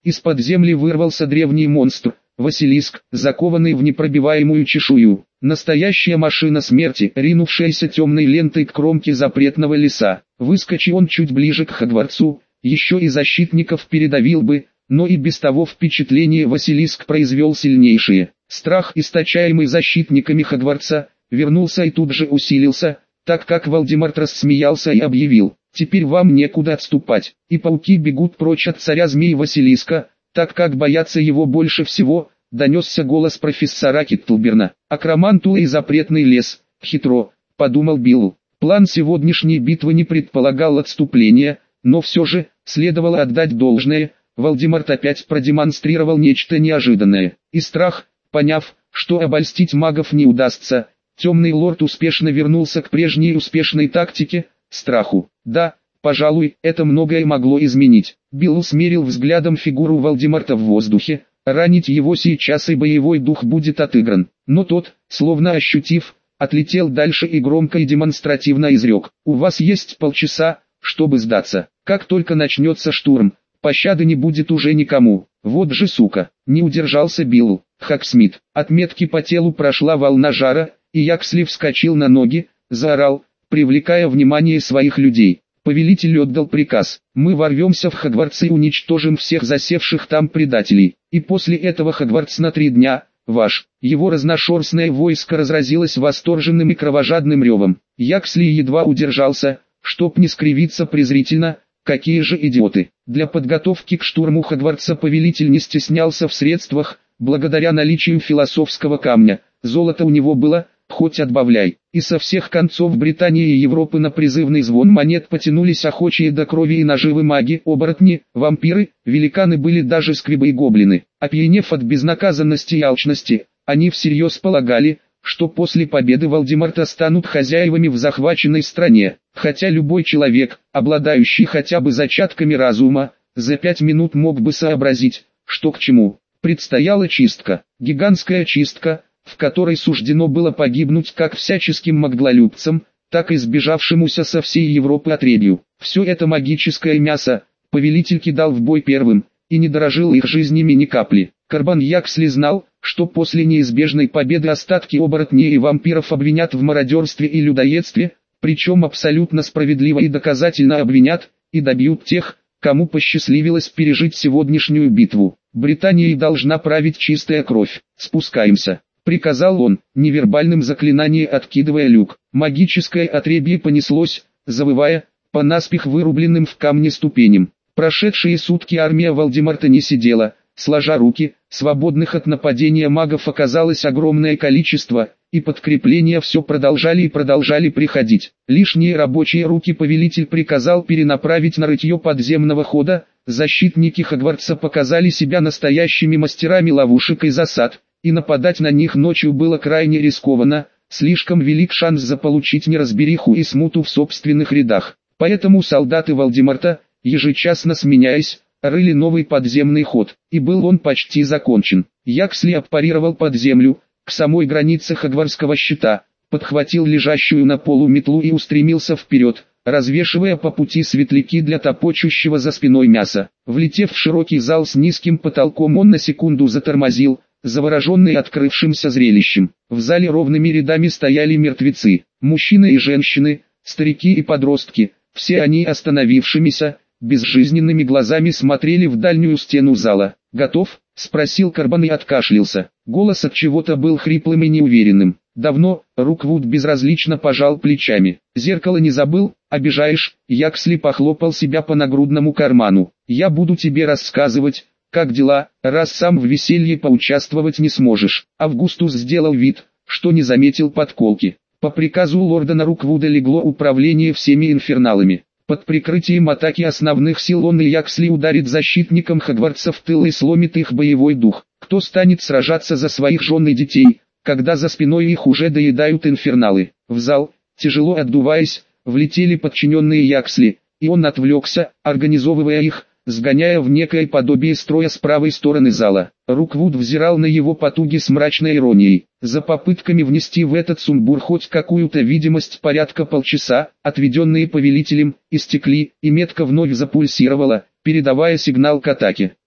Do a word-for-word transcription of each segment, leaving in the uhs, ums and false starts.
Из-под земли вырвался древний монстр, Василиск, закованный в непробиваемую чешую. Настоящая машина смерти, ринувшаяся темной лентой к кромке запретного леса. Выскочи он чуть ближе к Хогвартсу, еще и защитников передавил бы, но и без того впечатление Василиск произвел сильнейшее. Страх, источаемый защитниками Хогвартса, вернулся и тут же усилился, так как Волдеморт рассмеялся и объявил: «Теперь вам некуда отступать», и пауки бегут прочь от царя змей Василиска, так как боятся его больше всего. Донесся голос профессора Киттлберна. «Акромантула и запретный лес, хитро», — подумал Билл. План сегодняшней битвы не предполагал отступления, но все же, следовало отдать должное, Волдеморт опять продемонстрировал нечто неожиданное. И страх, поняв, что обольстить магов не удастся, темный лорд успешно вернулся к прежней успешной тактике — страху. Да, пожалуй, это многое могло изменить. Билл смерил взглядом фигуру Волдеморта в воздухе. Ранить его сейчас и боевой дух будет отыгран. Но тот, словно ощутив, отлетел дальше и громко и демонстративно изрек: «У вас есть полчаса, чтобы сдаться. Как только начнется штурм, пощады не будет уже никому». «Вот же сука!» — не удержался Билл. Хаксмит. От метки по телу прошла волна жара, и Яксли вскочил на ноги, заорал, привлекая внимание своих людей. Повелитель отдал приказ: «Мы ворвемся в Хогвартс и уничтожим всех засевших там предателей. И после этого Хогвартс на три дня, ваш». Его разношерстное войско разразилось восторженным и кровожадным ревом. Яксли едва удержался, чтоб не скривиться презрительно: «Какие же идиоты!» Для подготовки к штурму Хогвартса повелитель не стеснялся в средствах, благодаря наличию философского камня. Золото у него было, хоть отбавляй. И со всех концов Британии и Европы на призывный звон монет потянулись охочие до крови и наживы маги, оборотни, вампиры, великаны, были даже сквибы и гоблины. Опьянев от безнаказанности и алчности, они всерьез полагали, что после победы Волдеморта станут хозяевами в захваченной стране. Хотя любой человек, обладающий хотя бы зачатками разума, за пять минут мог бы сообразить, что к чему. Предстояла чистка, гигантская чистка, в которой суждено было погибнуть как всяческим маглолюбцам, так и сбежавшемуся со всей Европы отребью. Все это магическое мясо повелитель кидал в бой первым, и не дорожил их жизнями ни капли. Карбан Яксли знал, что после неизбежной победы остатки оборотней и вампиров обвинят в мародерстве и людоедстве, причем абсолютно справедливо и доказательно обвинят, и добьют тех, кому посчастливилось пережить сегодняшнюю битву. Британией должна править чистая кровь. «Спускаемся», — приказал он, невербальным заклинанием откидывая люк. Магическое отребье понеслось, завывая, по наспех вырубленным в камне ступеням. Прошедшие сутки армия Волдеморта не сидела, сложа руки. Свободных от нападения магов оказалось огромное количество, и подкрепления все продолжали и продолжали приходить. Лишние рабочие руки повелитель приказал перенаправить на рытье подземного хода. Защитники Хогвартса показали себя настоящими мастерами ловушек и засад, и нападать на них ночью было крайне рискованно, слишком велик шанс заполучить неразбериху и смуту в собственных рядах. Поэтому солдаты Волдеморта, ежечасно сменяясь, рыли новый подземный ход, и был он почти закончен. Яксли аппарировал под землю, к самой границе Хогвартского щита, подхватил лежащую на полу метлу и устремился вперед, развешивая по пути светляки для топочущего за спиной мяса. Влетев в широкий зал с низким потолком, он на секунду затормозил, завороженный открывшимся зрелищем. В зале ровными рядами стояли мертвецы, мужчины и женщины, старики и подростки, все они остановившимися, безжизненными глазами смотрели в дальнюю стену зала. «Готов?» — спросил Карбан и откашлялся. Голос от чего-то был хриплым и неуверенным. «Давно», — Руквуд безразлично пожал плечами. «Зеркало не забыл? Обижаешь?» Яксли похлопал себя по нагрудному карману. «Я буду тебе рассказывать, как дела, раз сам в веселье поучаствовать не сможешь». Августус сделал вид, что не заметил подколки. По приказу лорда Руквуда легло управление всеми инферналами. Под прикрытием атаки основных сил он и Яксли ударит защитникам Хогвартса в тыл и сломит их боевой дух. Кто станет сражаться за своих жен и детей, когда за спиной их уже доедают инферналы? В зал, тяжело отдуваясь, влетели подчиненные Яксли, и он отвлекся, организовывая их, сгоняя в некое подобие строя с правой стороны зала. Руквуд взирал на его потуги с мрачной иронией. За попытками внести в этот сумбур хоть какую-то видимость порядка полчаса, отведенные повелителем, истекли, и метка вновь запульсировала, передавая сигнал к атаке.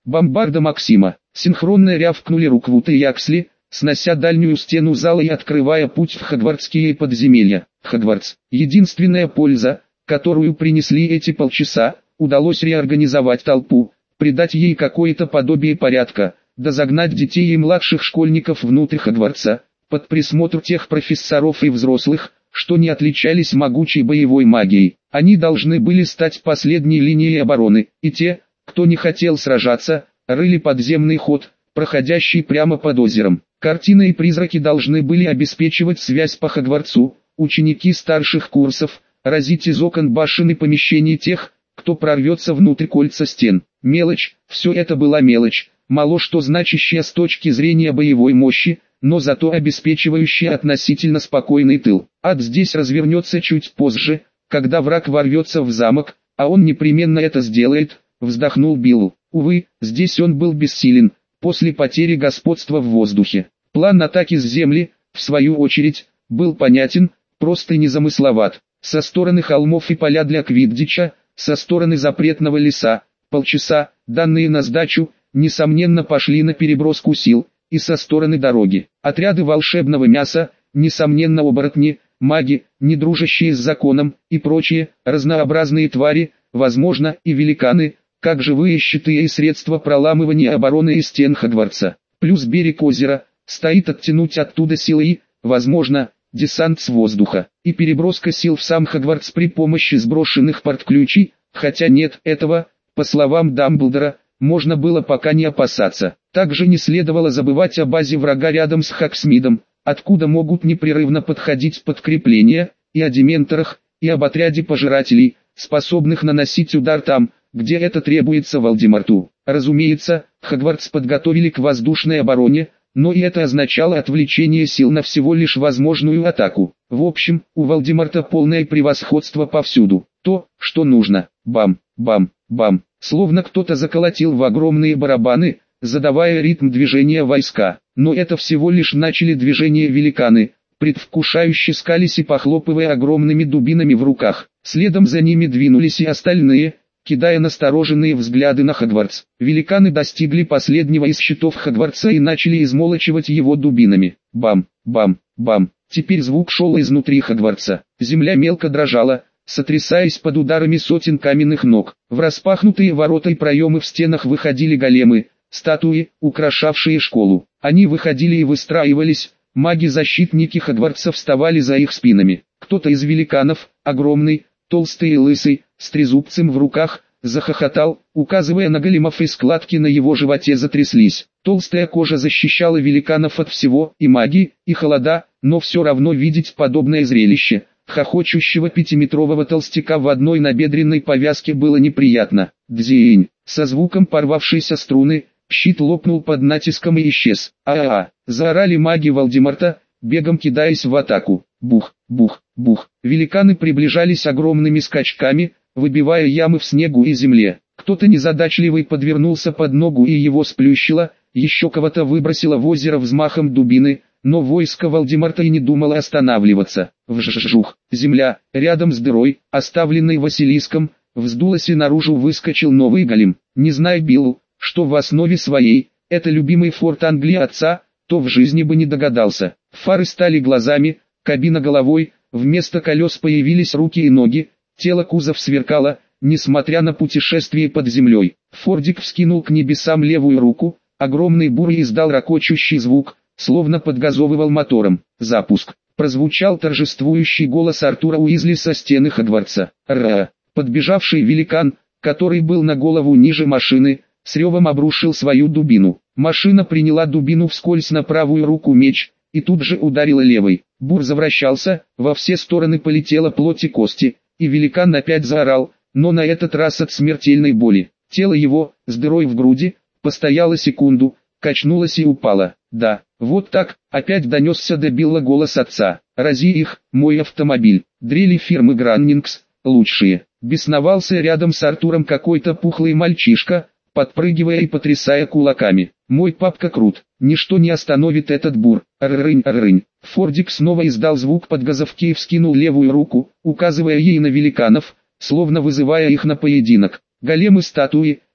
Бомбарда Максима. Синхронно рявкнули Руквуд и Яксли, снося дальнюю стену зала и открывая путь в хогвартские подземелья. Хогвартс. Единственная польза, которую принесли эти полчаса, удалось реорганизовать толпу, придать ей какое-то подобие порядка, да загнать детей и младших школьников внутрь Хогвартса, под присмотр тех профессоров и взрослых, что не отличались могучей боевой магией. Они должны были стать последней линией обороны, и те, кто не хотел сражаться, рыли подземный ход, проходящий прямо под озером. Картины и призраки должны были обеспечивать связь по Хогвартсу, ученики старших курсов, разить из окон башен и помещений тех, кто прорвется внутрь кольца стен. Мелочь, все это была мелочь, мало что значащая с точки зрения боевой мощи, но зато обеспечивающая относительно спокойный тыл. Ад здесь развернется чуть позже, когда враг ворвется в замок, а он непременно это сделает, вздохнул Билл. Увы, здесь он был бессилен, после потери господства в воздухе. План атаки с земли, в свою очередь, был понятен, просто незамысловат. Со стороны холмов и поля для квиддича, со стороны запретного леса, полчаса, данные на сдачу, несомненно пошли на переброску сил, и со стороны дороги. Отряды волшебного мяса, несомненно оборотни, маги, не дружащие с законом, и прочие, разнообразные твари, возможно, и великаны, как живые щиты и средства проламывания обороны и стен Хогвартса. Плюс берег озера, стоит оттянуть оттуда силы и, возможно, десант с воздуха, и переброска сил в сам Хогвартс при помощи сброшенных портключей, хотя нет, этого, по словам Дамблдора, можно было пока не опасаться. Также не следовало забывать о базе врага рядом с Хогсмидом, откуда могут непрерывно подходить подкрепления, и о дементорах, и об отряде пожирателей, способных наносить удар там, где это требуется Волдеморту. Разумеется, Хогвартс подготовили к воздушной обороне, но и это означало отвлечение сил на всего лишь возможную атаку. В общем, у Волдеморта полное превосходство повсюду. То, что нужно. Бам, бам, бам. Словно кто-то заколотил в огромные барабаны, задавая ритм движения войска. Но это всего лишь начали движение великаны, предвкушающе скались и похлопывая огромными дубинами в руках. Следом за ними двинулись и остальные, кидая настороженные взгляды на Хогвартс. Великаны достигли последнего из щитов Хогвартса и начали измолачивать его дубинами. Бам, бам, бам. Теперь звук шел изнутри Хогвартса. Земля мелко дрожала, сотрясаясь под ударами сотен каменных ног. В распахнутые ворота и проемы в стенах выходили големы, статуи, украшавшие школу. Они выходили и выстраивались, маги-защитники Хогвартса вставали за их спинами. Кто-то из великанов, огромный, толстый и лысый, с трезубцем в руках, захохотал, указывая на големов, и складки на его животе затряслись. Толстая кожа защищала великанов от всего, и магии, и холода, но все равно видеть подобное зрелище, хохочущего пятиметрового толстяка в одной набедренной повязке, было неприятно. Дзинь, со звуком порвавшейся струны, щит лопнул под натиском и исчез. А-а-а, заорали маги Волдеморта, бегом кидаясь в атаку. Бух, бух, бух. Великаны приближались огромными скачками, выбивая ямы в снегу и земле. Кто-то незадачливый подвернулся под ногу и его сплющило, еще кого-то выбросило в озеро взмахом дубины, но войско Волдеморта и не думало останавливаться. Вжжжух. Земля, рядом с дырой, оставленной Василиском, вздулась, и наружу выскочил новый голем. Не зная Билл, что в основе своей, это любимый форт Англии отца, то в жизни бы не догадался. Фары стали глазами, кабина головой, вместо колес появились руки и ноги, тело кузов сверкало, несмотря на путешествие под землей. Фордик вскинул к небесам левую руку, огромный бурый издал ракочущий звук, словно подгазовывал мотором. Запуск. Прозвучал торжествующий голос Артура Уизли со стены Хогвартса. Ра! Подбежавший великан, который был на голову ниже машины, с ревом обрушил свою дубину. Машина приняла дубину вскользь на правую руку меч, и тут же ударила левой. Бур завращался, во все стороны полетела плоть и кости, и великан опять заорал, но на этот раз от смертельной боли. Тело его, с дырой в груди, постояло секунду, качнулось и упало. Да, вот так, опять донесся до Билла голос отца. Рази их, мой автомобиль. Дрели фирмы Граннингс, лучшие. Бесновался рядом с Артуром какой-то пухлый мальчишка, подпрыгивая и потрясая кулаками. Мой папка крут, ничто не остановит этот бур. Ррынь, ррынь. Фордик снова издал звук подгазовки и вскинул левую руку, указывая ей на великанов, словно вызывая их на поединок. Големы-статуи,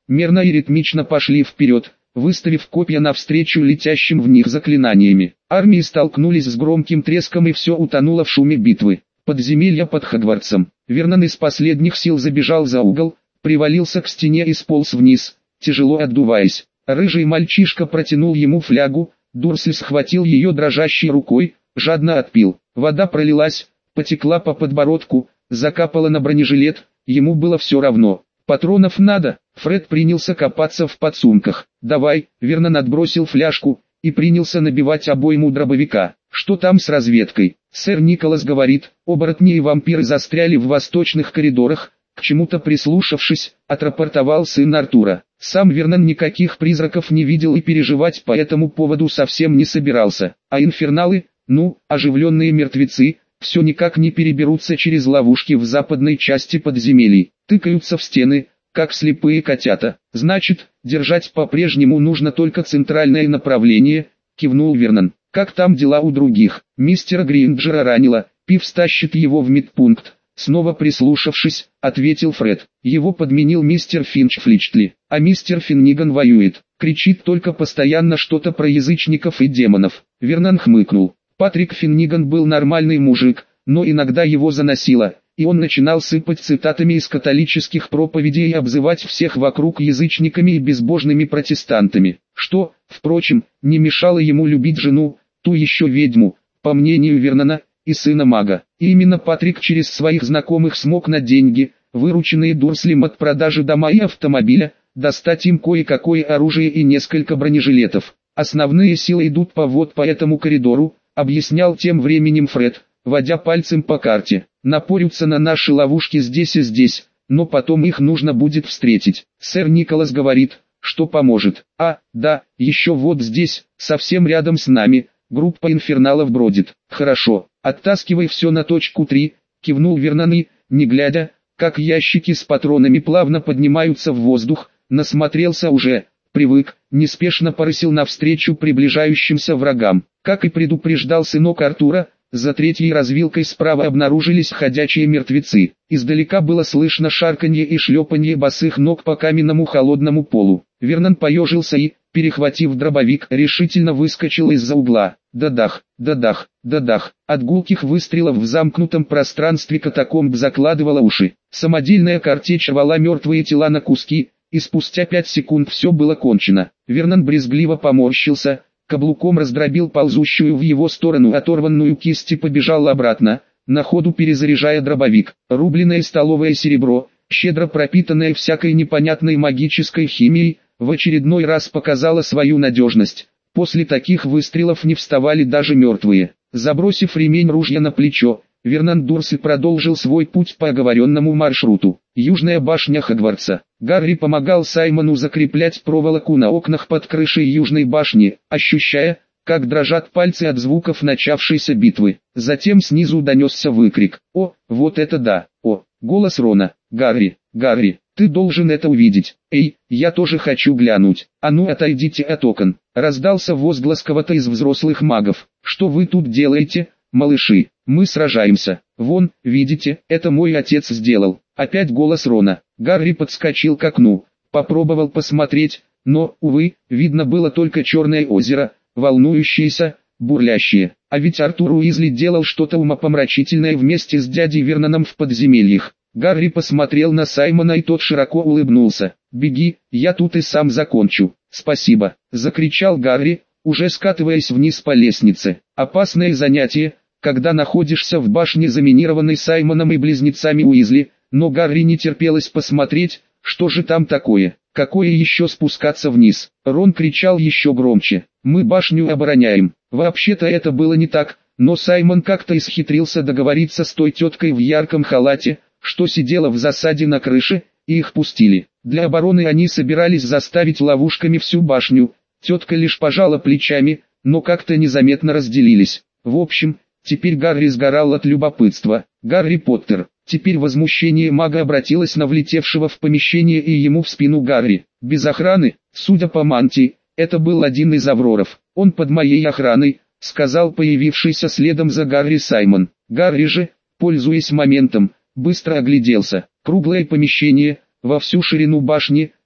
мерно и ритмично пошли вперед, выставив копья навстречу летящим в них заклинаниями. Армии столкнулись с громким треском и все утонуло в шуме битвы. Подземелье под Хогвартсом. Вернон из последних сил забежал за угол, привалился к стене и сполз вниз, тяжело отдуваясь. Рыжий мальчишка протянул ему флягу, Дурсль схватил ее дрожащей рукой, жадно отпил. Вода пролилась, потекла по подбородку, закапала на бронежилет, ему было все равно. Патронов надо. Фред принялся копаться в подсумках. «Давай», Вернон отбросил фляжку и принялся набивать обойму дробовика. «Что там с разведкой?» «Сэр Николас говорит, оборотни и вампиры застряли в восточных коридорах», к чему-то прислушавшись, отрапортовал сын Артура. Сам Вернон никаких призраков не видел и переживать по этому поводу совсем не собирался. А инферналы, ну, оживленные мертвецы, все никак не переберутся через ловушки в западной части подземелий, тыкаются в стены, как слепые котята. «Значит, держать по-прежнему нужно только центральное направление», кивнул Вернон. «Как там дела у других?» «Мистера Гринджера ранило, Пив стащит его в медпункт». Снова прислушавшись, ответил Фред. Его подменил мистер Финчфличтли, а мистер Финниган воюет. Кричит только постоянно что-то про язычников и демонов. Вернон хмыкнул. Патрик Финниган был нормальный мужик, но иногда его заносило, и он начинал сыпать цитатами из католических проповедей и обзывать всех вокруг язычниками и безбожными протестантами, что, впрочем, не мешало ему любить жену, ту еще ведьму, по мнению Вернона, и сына мага. И именно Патрик через своих знакомых смог на деньги, вырученные Дурслем от продажи дома и автомобиля, достать им кое-какое оружие и несколько бронежилетов. «Основные силы идут по вот по этому коридору», объяснял тем временем Фред, водя пальцем по карте. «Напорются на наши ловушки здесь и здесь, но потом их нужно будет встретить. Сэр Николас говорит, что поможет. А, да, еще вот здесь, совсем рядом с нами, группа инферналов бродит». «Хорошо, оттаскивай все на точку три», кивнул Вернон и, не глядя, как ящики с патронами плавно поднимаются в воздух, насмотрелся уже, привык, неспешно порысил навстречу приближающимся врагам. Как и предупреждал сынок Артура, за третьей развилкой справа обнаружились ходячие мертвецы. Издалека было слышно шарканье и шлепанье босых ног по каменному холодному полу. Вернон поежился и, перехватив дробовик, решительно выскочил из-за угла. Дадах, дадах, дадах. От гулких выстрелов в замкнутом пространстве катакомб закладывало уши. Самодельная картечь рвала мертвые тела на куски, и спустя пять секунд все было кончено. Вернон брезгливо поморщился, каблуком раздробил ползущую в его сторону оторванную кисть и побежал обратно, на ходу перезаряжая дробовик. Рубленное столовое серебро, щедро пропитанное всякой непонятной магической химией, в очередной раз показало свою надежность. После таких выстрелов не вставали даже мертвые. Забросив ремень ружья на плечо, Вернон Дурсль продолжил свой путь по оговоренному маршруту. Южная башня Хогвартса. Гарри помогал Саймону закреплять проволоку на окнах под крышей Южной башни, ощущая, как дрожат пальцы от звуков начавшейся битвы. Затем снизу донесся выкрик. «О, вот это да! О!» Голос Рона. «Гарри, Гарри, ты должен это увидеть! Эй, я тоже хочу глянуть! А ну отойдите от окон!» Раздался возглас кого-то из взрослых магов. «Что вы тут делаете, малыши? Мы сражаемся. Вон, видите, это мой отец сделал». Опять голос Рона. Гарри подскочил к окну, попробовал посмотреть, но, увы, видно было только черное озеро, волнующееся, бурлящее. А ведь Артур Уизли делал что-то умопомрачительное вместе с дядей Верноном в подземельях. Гарри посмотрел на Саймона, и тот широко улыбнулся. «Беги, я тут и сам закончу». «Спасибо», — закричал Гарри, уже скатываясь вниз по лестнице. Опасное занятие, когда находишься в башне, заминированной Саймоном и близнецами Уизли, но Гарри не терпелось посмотреть, что же там такое. Какое еще спускаться вниз? Рон кричал еще громче. «Мы башню обороняем». Вообще-то это было не так, но Саймон как-то исхитрился договориться с той теткой в ярком халате, что сидела в засаде на крыше, и их пустили. Для обороны они собирались заставить ловушками всю башню. Тетка лишь пожала плечами, но как-то незаметно разделились. В общем, теперь Гарри сгорал от любопытства. «Гарри Поттер». Теперь возмущение мага обратилось на влетевшего в помещение и ему в спину Гарри. «Без охраны, судя по мантии, это был один из авроров. Он под моей охраной», — сказал появившийся следом за Гарри Саймон. Гарри же, пользуясь моментом, быстро огляделся. Круглое помещение, во всю ширину башни,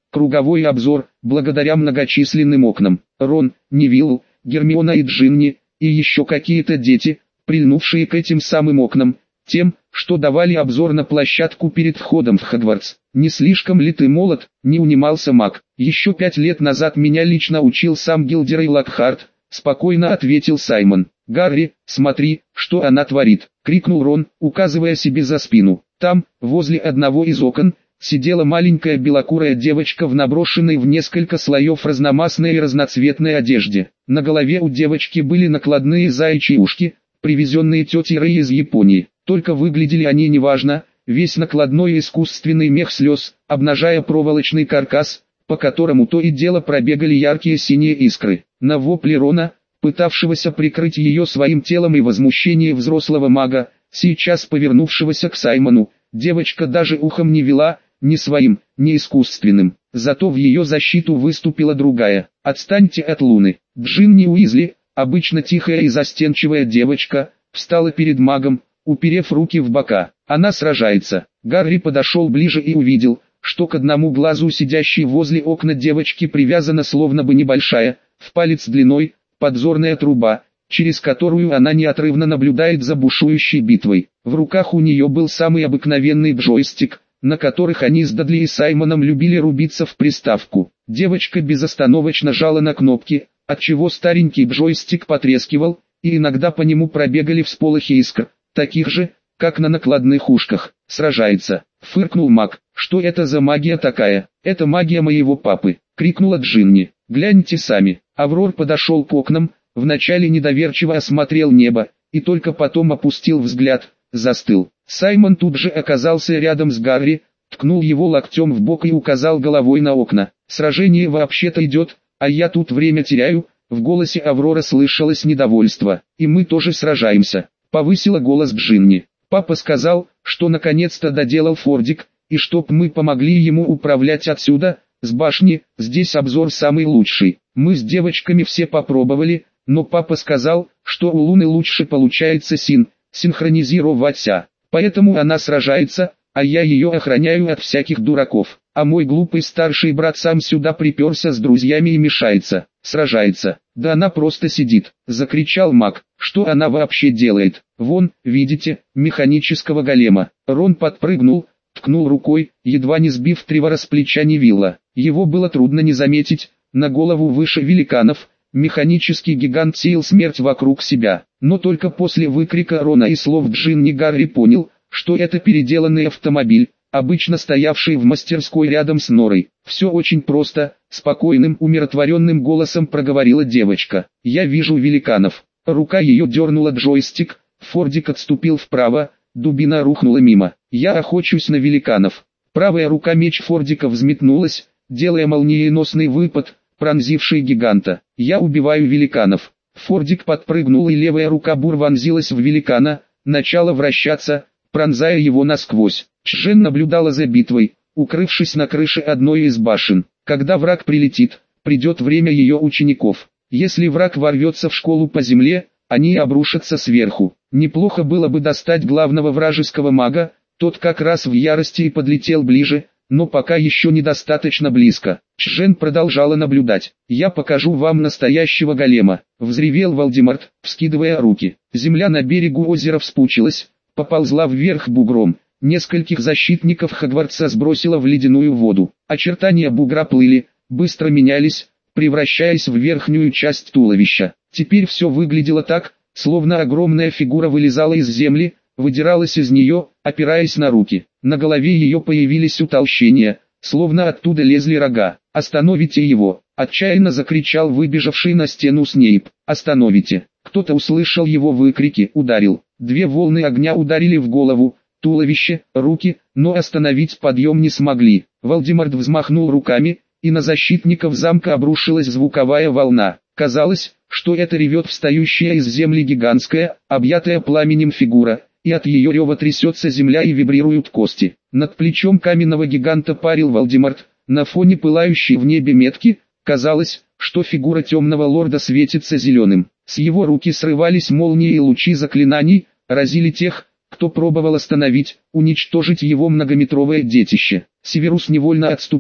Круговой обзор, благодаря многочисленным окнам. Рон, Невилл, Гермиона и Джинни, и еще какие-то дети, прильнувшие к этим самым окнам, тем, что давали обзор на площадку перед входом в Хогвартс. Не слишком ли ты молод, не унимался маг. Еще пять лет назад меня лично учил сам Гилдерей Локхарт, спокойно ответил Саймон. Гарри, смотри, что она творит, крикнул Рон, указывая себе за спину. Там, возле одного из окон, сидела маленькая белокурая девочка в наброшенной в несколько слоев разномастной и разноцветной одежде. На голове у девочки были накладные заячьи ушки, привезенные тетей Рэй из Японии. Только выглядели они неважно, весь накладной искусственный мех слез, обнажая проволочный каркас, по которому то и дело пробегали яркие синие искры. На вопли Рона, пытавшегося прикрыть ее своим телом, и возмущение взрослого мага, сейчас повернувшегося к Саймону, девочка даже ухом не вела, ни своим, ни искусственным. Зато в ее защиту выступила другая. «Отстаньте от Луны». Джинни Уизли, обычно тихая и застенчивая девочка, встала перед магом, уперев руки в бока. Она сражается. Гарри подошел ближе и увидел, что к одному глазу сидящей возле окна девочки привязана словно бы небольшая, в палец длиной, подзорная труба, через которую она неотрывно наблюдает за бушующей битвой. В руках у нее был самый обыкновенный джойстик, на которых они с Дадли и Саймоном любили рубиться в приставку. Девочка безостановочно жала на кнопки, отчего старенький джойстик потрескивал, и иногда по нему пробегали всполохи искр, таких же, как на накладных ушках. «Сражается», — фыркнул маг. «Что это за магия такая?» «Это магия моего папы», — крикнула Джинни. «Гляньте сами». Аврор подошел к окнам, вначале недоверчиво осмотрел небо, и только потом опустил взгляд, застыл. Саймон тут же оказался рядом с Гарри, ткнул его локтем в бок и указал головой на окна. «Сражение вообще-то идет, а я тут время теряю». В голосе Аврора слышалось недовольство. «И мы тоже сражаемся», — повысила голос Джинни. «Папа сказал, что наконец-то доделал Фордик, и чтоб мы помогли ему управлять отсюда, с башни. Здесь обзор самый лучший. Мы с девочками все попробовали, но папа сказал, что у Луны лучше получается син, синхронизироваться. Поэтому она сражается, а я ее охраняю от всяких дураков. А мой глупый старший брат сам сюда приперся с друзьями и мешается, сражается. Да она просто сидит», — закричал маг. «Что она вообще делает? Вон, видите, механического голема». Рон подпрыгнул, ткнул рукой, едва не сбив Тревора с плеча Невилла. Его было трудно не заметить. На голову выше великанов, механический гигант сеял смерть вокруг себя. Но только после выкрика Рона и слов Джинни Гарри понял, что это переделанный автомобиль, обычно стоявший в мастерской рядом с норой. «Все очень просто», — спокойным, умиротворенным голосом проговорила девочка. «Я вижу великанов». Рука ее дернула джойстик, Фордик отступил вправо, дубина рухнула мимо. «Я охочусь на великанов». Правая рука меч Фордика взметнулась, делая молниеносный выпад, пронзивший гиганта. «Я убиваю великанов». Фордик подпрыгнул, и левая рука бур вонзилась в великана, начала вращаться, пронзая его насквозь. Чжен наблюдала за битвой, укрывшись на крыше одной из башен. Когда враг прилетит, придет время ее учеников. Если враг ворвется в школу по земле, они обрушатся сверху. Неплохо было бы достать главного вражеского мага, тот как раз в ярости и подлетел ближе, но пока еще недостаточно близко. Чжен продолжала наблюдать. «Я покажу вам настоящего голема», — взревел Волдеморт, вскидывая руки. Земля на берегу озера вспучилась, поползла вверх бугром. Нескольких защитников Хогвартса сбросило в ледяную воду. Очертания бугра плыли, быстро менялись, превращаясь в верхнюю часть туловища. Теперь все выглядело так, словно огромная фигура вылезала из земли, выдиралась из нее, опираясь на руки. На голове ее появились утолщения, словно оттуда лезли рога. «Остановите его!» — отчаянно закричал выбежавший на стену Снейп. «Остановите!» Кто-то услышал его выкрики, ударил. Две волны огня ударили в голову, туловище, руки, но остановить подъем не смогли. Волдеморт взмахнул руками, и на защитников замка обрушилась звуковая волна. Казалось, что это ревет встающая из земли гигантская, объятая пламенем фигура, и от ее рева трясется земля и вибрируют кости. Над плечом каменного гиганта парил Волдеморт, на фоне пылающей в небе метки, казалось, что фигура темного лорда светится зеленым. С его руки срывались молнии и лучи заклинаний, разили тех, кто пробовал остановить, уничтожить его многометровое детище. Северус невольно отступил,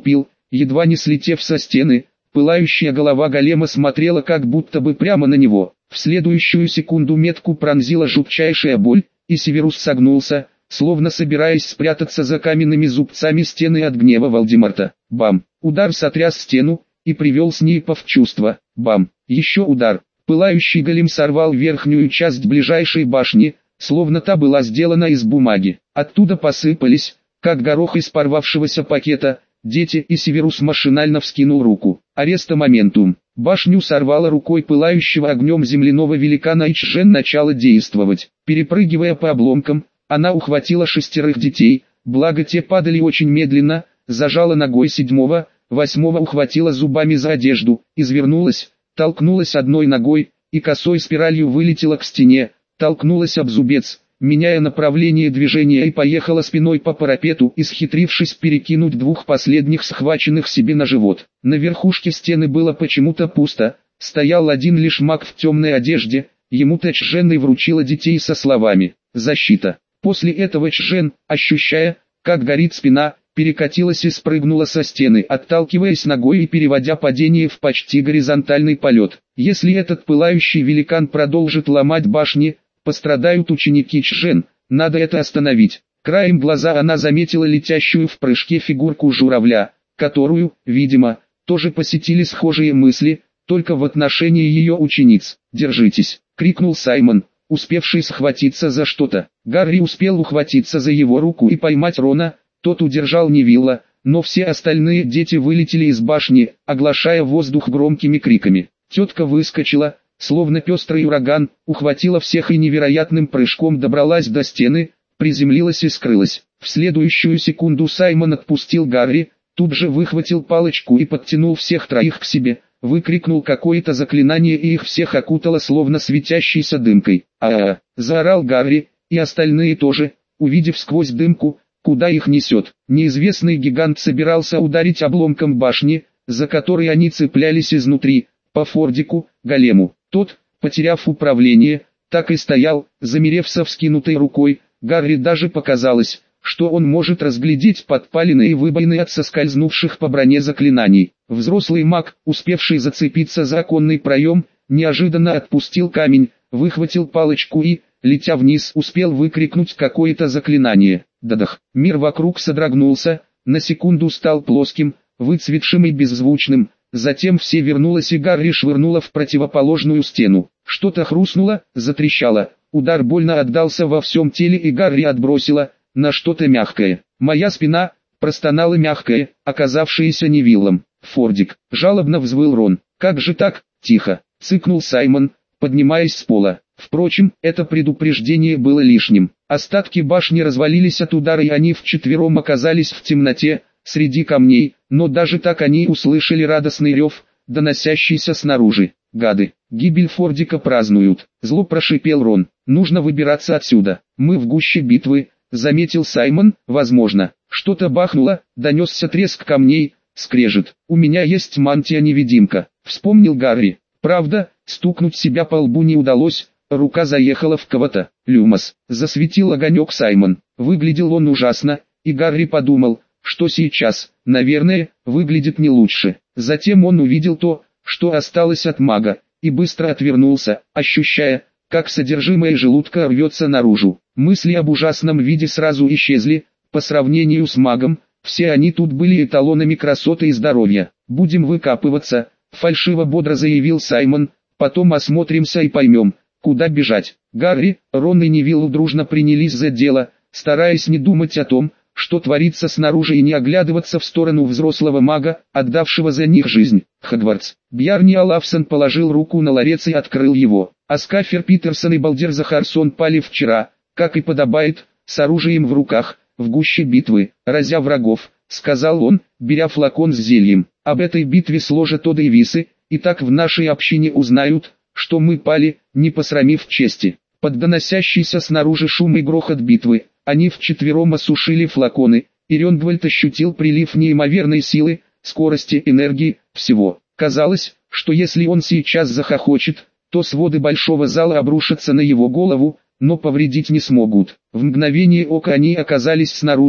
едва не слетев со стены. Пылающая голова голема смотрела как будто бы прямо на него. В следующую секунду метку пронзила жутчайшая боль, и Северус согнулся, словно собираясь спрятаться за каменными зубцами стены от гнева Волдеморта. Бам! Удар сотряс стену и привел Снейпа в чувство. Бам! Еще удар. Пылающий голем сорвал верхнюю часть ближайшей башни, словно та была сделана из бумаги. Оттуда посыпались, как горох из порвавшегося пакета, дети, и Северус машинально вскинул руку. Ареста моментум. Башню сорвало рукой пылающего огнем земляного великана, и Чжен начала действовать. Перепрыгивая по обломкам, она ухватила шестерых детей, благо те падали очень медленно, зажала ногой седьмого, восьмого ухватила зубами за одежду, извернулась, толкнулась одной ногой, и косой спиралью вылетела к стене, толкнулась об зубец, меняя направление движения, и поехала спиной по парапету, исхитрившись перекинуть двух последних схваченных себе на живот. На верхушке стены было почему-то пусто, стоял один лишь маг в темной одежде, ему-то Чжен и вручила детей со словами «Защита». После этого Чжен, ощущая, как горит спина, перекатилась и спрыгнула со стены, отталкиваясь ногой и переводя падение в почти горизонтальный полет. Если этот пылающий великан продолжит ломать башни, пострадают ученики Чжен, надо это остановить. Краем глаза она заметила летящую в прыжке фигурку журавля, которую, видимо, тоже посетили схожие мысли, только в отношении ее учениц. «Держитесь!» — крикнул Саймон, успевший схватиться за что-то. Гарри успел ухватиться за его руку и поймать Рона, тот удержал Невилла, но все остальные дети вылетели из башни, оглашая воздух громкими криками. Тетка выскочила, словно пестрый ураган, ухватила всех и невероятным прыжком добралась до стены, приземлилась и скрылась. В следующую секунду Саймон отпустил Гарри, тут же выхватил палочку и подтянул всех троих к себе, выкрикнул какое-то заклинание, и их всех окутало словно светящейся дымкой. «А-а-а!» — заорал Гарри, и остальные тоже, увидев сквозь дымку, куда их несет. Неизвестный гигант собирался ударить обломком башни, за которой они цеплялись изнутри, по Фордику, голему. Тот, потеряв управление, так и стоял, замерев со вскинутой рукой. Гарри даже показалось, что он может разглядеть подпалины и выбоины от соскользнувших по броне заклинаний. Взрослый маг, успевший зацепиться за оконный проем, неожиданно отпустил камень, выхватил палочку и, летя вниз, успел выкрикнуть какое-то заклинание. Дадах! Мир вокруг содрогнулся, на секунду стал плоским, выцветшим и беззвучным. Затем все вернулось, и Гарри швырнуло в противоположную стену. Что-то хрустнуло, затрещало. Удар больно отдался во всем теле, и Гарри отбросило на что-то мягкое. «Моя спина!» — простонала мягкое, оказавшееся Невиллом. «Фордик!» — жалобно взвыл Рон. «Как же так?» — тихо цыкнул Саймон, поднимаясь с пола. Впрочем, это предупреждение было лишним. Остатки башни развалились от удара, и они вчетвером оказались в темноте, среди камней, но даже так они услышали радостный рев, доносящийся снаружи. «Гады! Гибель Фордика празднуют!» — зло прошипел Рон. «Нужно выбираться отсюда. Мы в гуще битвы», — заметил Саймон. «Возможно». Что-то бахнуло, донесся треск камней, скрежет. «У меня есть мантия-невидимка», — вспомнил Гарри. Правда, стукнуть себя по лбу не удалось, рука заехала в кого-то. «Люмос», — засветил огонек Саймон. Выглядел он ужасно, и Гарри подумал, что сейчас, наверное, выглядит не лучше. Затем он увидел то, что осталось от мага, и быстро отвернулся, ощущая, как содержимое желудка рвется наружу. Мысли об ужасном виде сразу исчезли, по сравнению с магом, все они тут были эталонами красоты и здоровья. «Будем выкапываться», — фальшиво-бодро заявил Саймон, «потом осмотримся и поймем, куда бежать». Гарри, Рон и Невилл дружно принялись за дело, стараясь не думать о том, что творится снаружи, и не оглядываться в сторону взрослого мага, отдавшего за них жизнь. «Хогвартс». Бьярни Олафсон положил руку на ларец и открыл его. Аскафер Питерсон и Балдер Захарсон пали вчера, как и подобает, с оружием в руках, в гуще битвы, разя врагов, сказал он, беря флакон с зельем. Об этой битве сложат оды и висы, и так в нашей общине узнают, что мы пали, не посрамив чести. Под доносящийся снаружи шум и грохот битвы, они вчетвером осушили флаконы, и Рёнгвальд ощутил прилив неимоверной силы, скорости, энергии, всего. Казалось, что если он сейчас захохочет, то своды большого зала обрушатся на его голову, но повредить не смогут. В мгновение ока они оказались снаружи,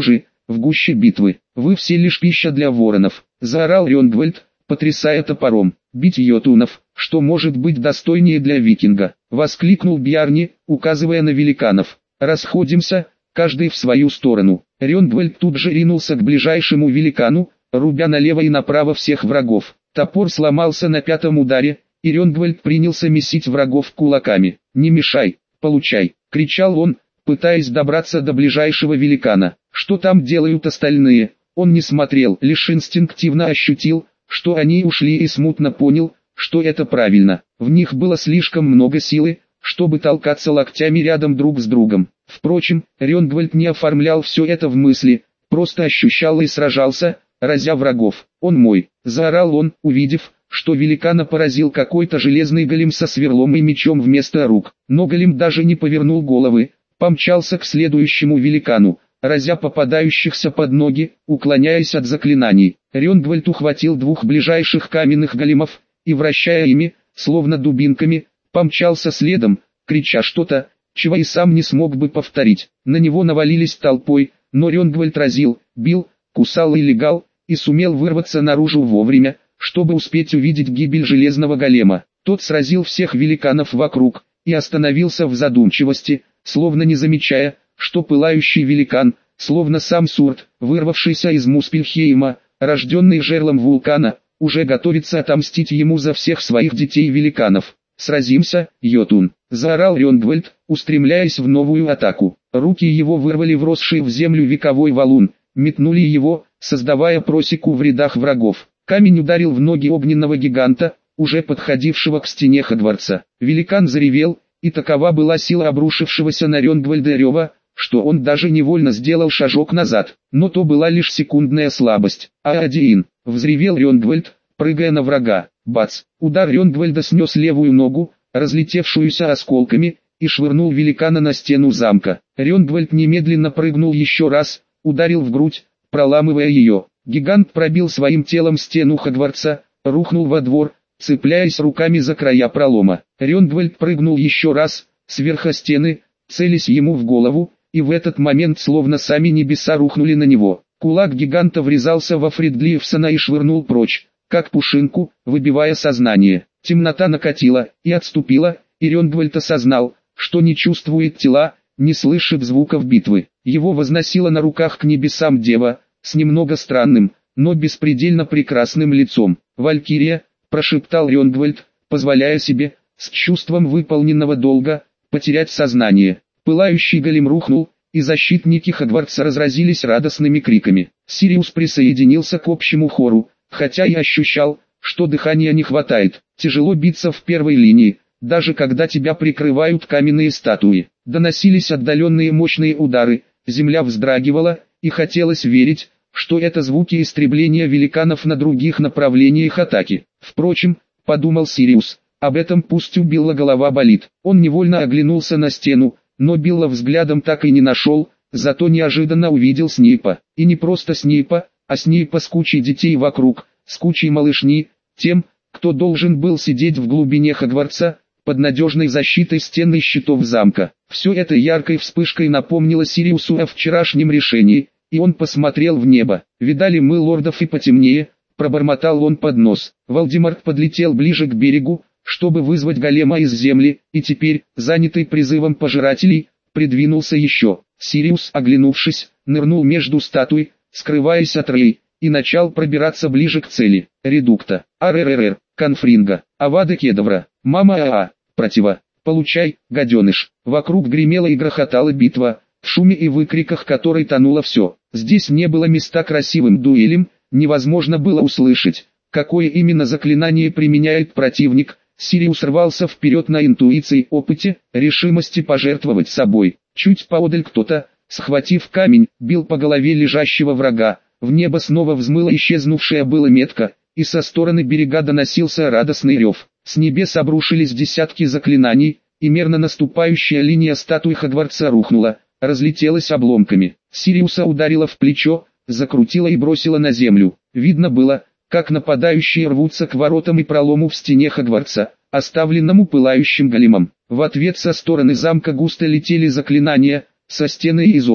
в гуще битвы. Вы все лишь пища для воронов, заорал Рёнгвальд, потрясая топором. Бить йотунов, что может быть достойнее для викинга, воскликнул Бjarni, указывая на великанов. Расходимся, каждый в свою сторону. Рёнгвальд тут же ринулся к ближайшему великану, рубя налево и направо всех врагов. Топор сломался на пятом ударе, и Рёнгвальд принялся месить врагов кулаками. «Не мешай, получай!» — кричал он, пытаясь добраться до ближайшего великана. Что там делают остальные? Он не смотрел, лишь инстинктивно ощутил, что они ушли, и смутно понял, что это правильно. В них было слишком много силы, чтобы толкаться локтями рядом друг с другом. Впрочем, Рёнгвальд не оформлял все это в мысли, просто ощущал и сражался, разя врагов. «Он мой!» — заорал он, увидев, что великана поразил какой-то железный голем со сверлом и мечом вместо рук. Но голем даже не повернул головы, помчался к следующему великану, разя попадающихся под ноги, уклоняясь от заклинаний. Рёнгвальд ухватил двух ближайших каменных големов, и, вращая ими, словно дубинками, помчался следом, крича что-то, чего и сам не смог бы повторить. На него навалились толпой, но Рёнгвальд разил, бил, кусал и легал, и сумел вырваться наружу вовремя, чтобы успеть увидеть гибель железного голема. Тот сразил всех великанов вокруг, и остановился в задумчивости, словно не замечая, что пылающий великан, словно сам Сурт, вырвавшийся из Муспельхейма, рожденный жерлом вулкана, уже готовится отомстить ему за всех своих детей-великанов. «Сразимся, Йотун!» — заорал Рёнгвальд, устремляясь в новую атаку. Руки его вырвали вросший в землю вековой валун, метнули его, создавая просеку в рядах врагов. Камень ударил в ноги огненного гиганта, уже подходившего к стене Хогвартса. Великан заревел, и такова была сила обрушившегося на Рёнгвальда рева, что он даже невольно сделал шажок назад. Но то была лишь секундная слабость. «А-один!» — взревел Рёнгвальд, прыгая на врага. Бац! Удар Рёнгвальда снес левую ногу, разлетевшуюся осколками, и швырнул великана на стену замка. Рёнгвальд немедленно прыгнул еще раз, ударил в грудь, проламывая ее. Гигант пробил своим телом стену Хогвартса, рухнул во двор, цепляясь руками за края пролома. Рёнгвальд прыгнул еще раз, сверху стены, целясь ему в голову, и в этот момент словно сами небеса рухнули на него. Кулак гиганта врезался во Фридлифсона и швырнул прочь, как пушинку, выбивая сознание. Темнота накатила и отступила, и Рёнгвальд осознал, что не чувствует тела, не слышит звуков битвы. Его возносила на руках к небесам дева, с немного странным, но беспредельно прекрасным лицом. «Валькирия», — прошептал Рёнгвальд, позволяя себе, с чувством выполненного долга, потерять сознание. Пылающий голем рухнул, и защитники Хогвартса разразились радостными криками. Сириус присоединился к общему хору, хотя и ощущал, что дыхания не хватает. Тяжело биться в первой линии, даже когда тебя прикрывают каменные статуи. Доносились отдаленные мощные удары, земля вздрагивала, и хотелось верить, что это звуки истребления великанов на других направлениях атаки. Впрочем, подумал Сириус, об этом пусть у Билла голова болит. Он невольно оглянулся на стену, но Билла взглядом так и не нашел, зато неожиданно увидел Снейпа. И не просто Снейпа, а Снейпа с кучей детей вокруг, с кучей малышни, тем, кто должен был сидеть в глубине Хогвартса, под надежной защитой стен и щитов замка. Все это яркой вспышкой напомнило Сириусу о вчерашнем решении, и он посмотрел в небо. «Видали мы лордов и потемнее», — пробормотал он под нос. Волдеморт подлетел ближе к берегу, чтобы вызвать голема из земли, и теперь, занятый призывом пожирателей, придвинулся еще. Сириус, оглянувшись, нырнул между статуй, скрываясь от Рэй, и начал пробираться ближе к цели. Редукта, АРРР, Конфринга, Авада Кедавра, Мама Аа, Протива, получай, гаденыш. Вокруг гремела и грохотала битва, в шуме и выкриках которой тонуло все. Здесь не было места красивым дуэлям, невозможно было услышать, какое именно заклинание применяет противник. Сириус рвался вперед на интуиции, опыте, решимости пожертвовать собой. Чуть поодаль кто-то, схватив камень, бил по голове лежащего врага. В небо снова взмыла исчезнувшая была метка, и со стороны берега доносился радостный рев. С небес обрушились десятки заклинаний, и мерно наступающая линия статуи Хогвартса рухнула, разлетелась обломками. Сириуса ударила в плечо, закрутила и бросила на землю. Видно было, как нападающие рвутся к воротам и пролому в стене Хогвартса, оставленному пылающим големом. В ответ со стороны замка густо летели заклинания, со стены и из окон.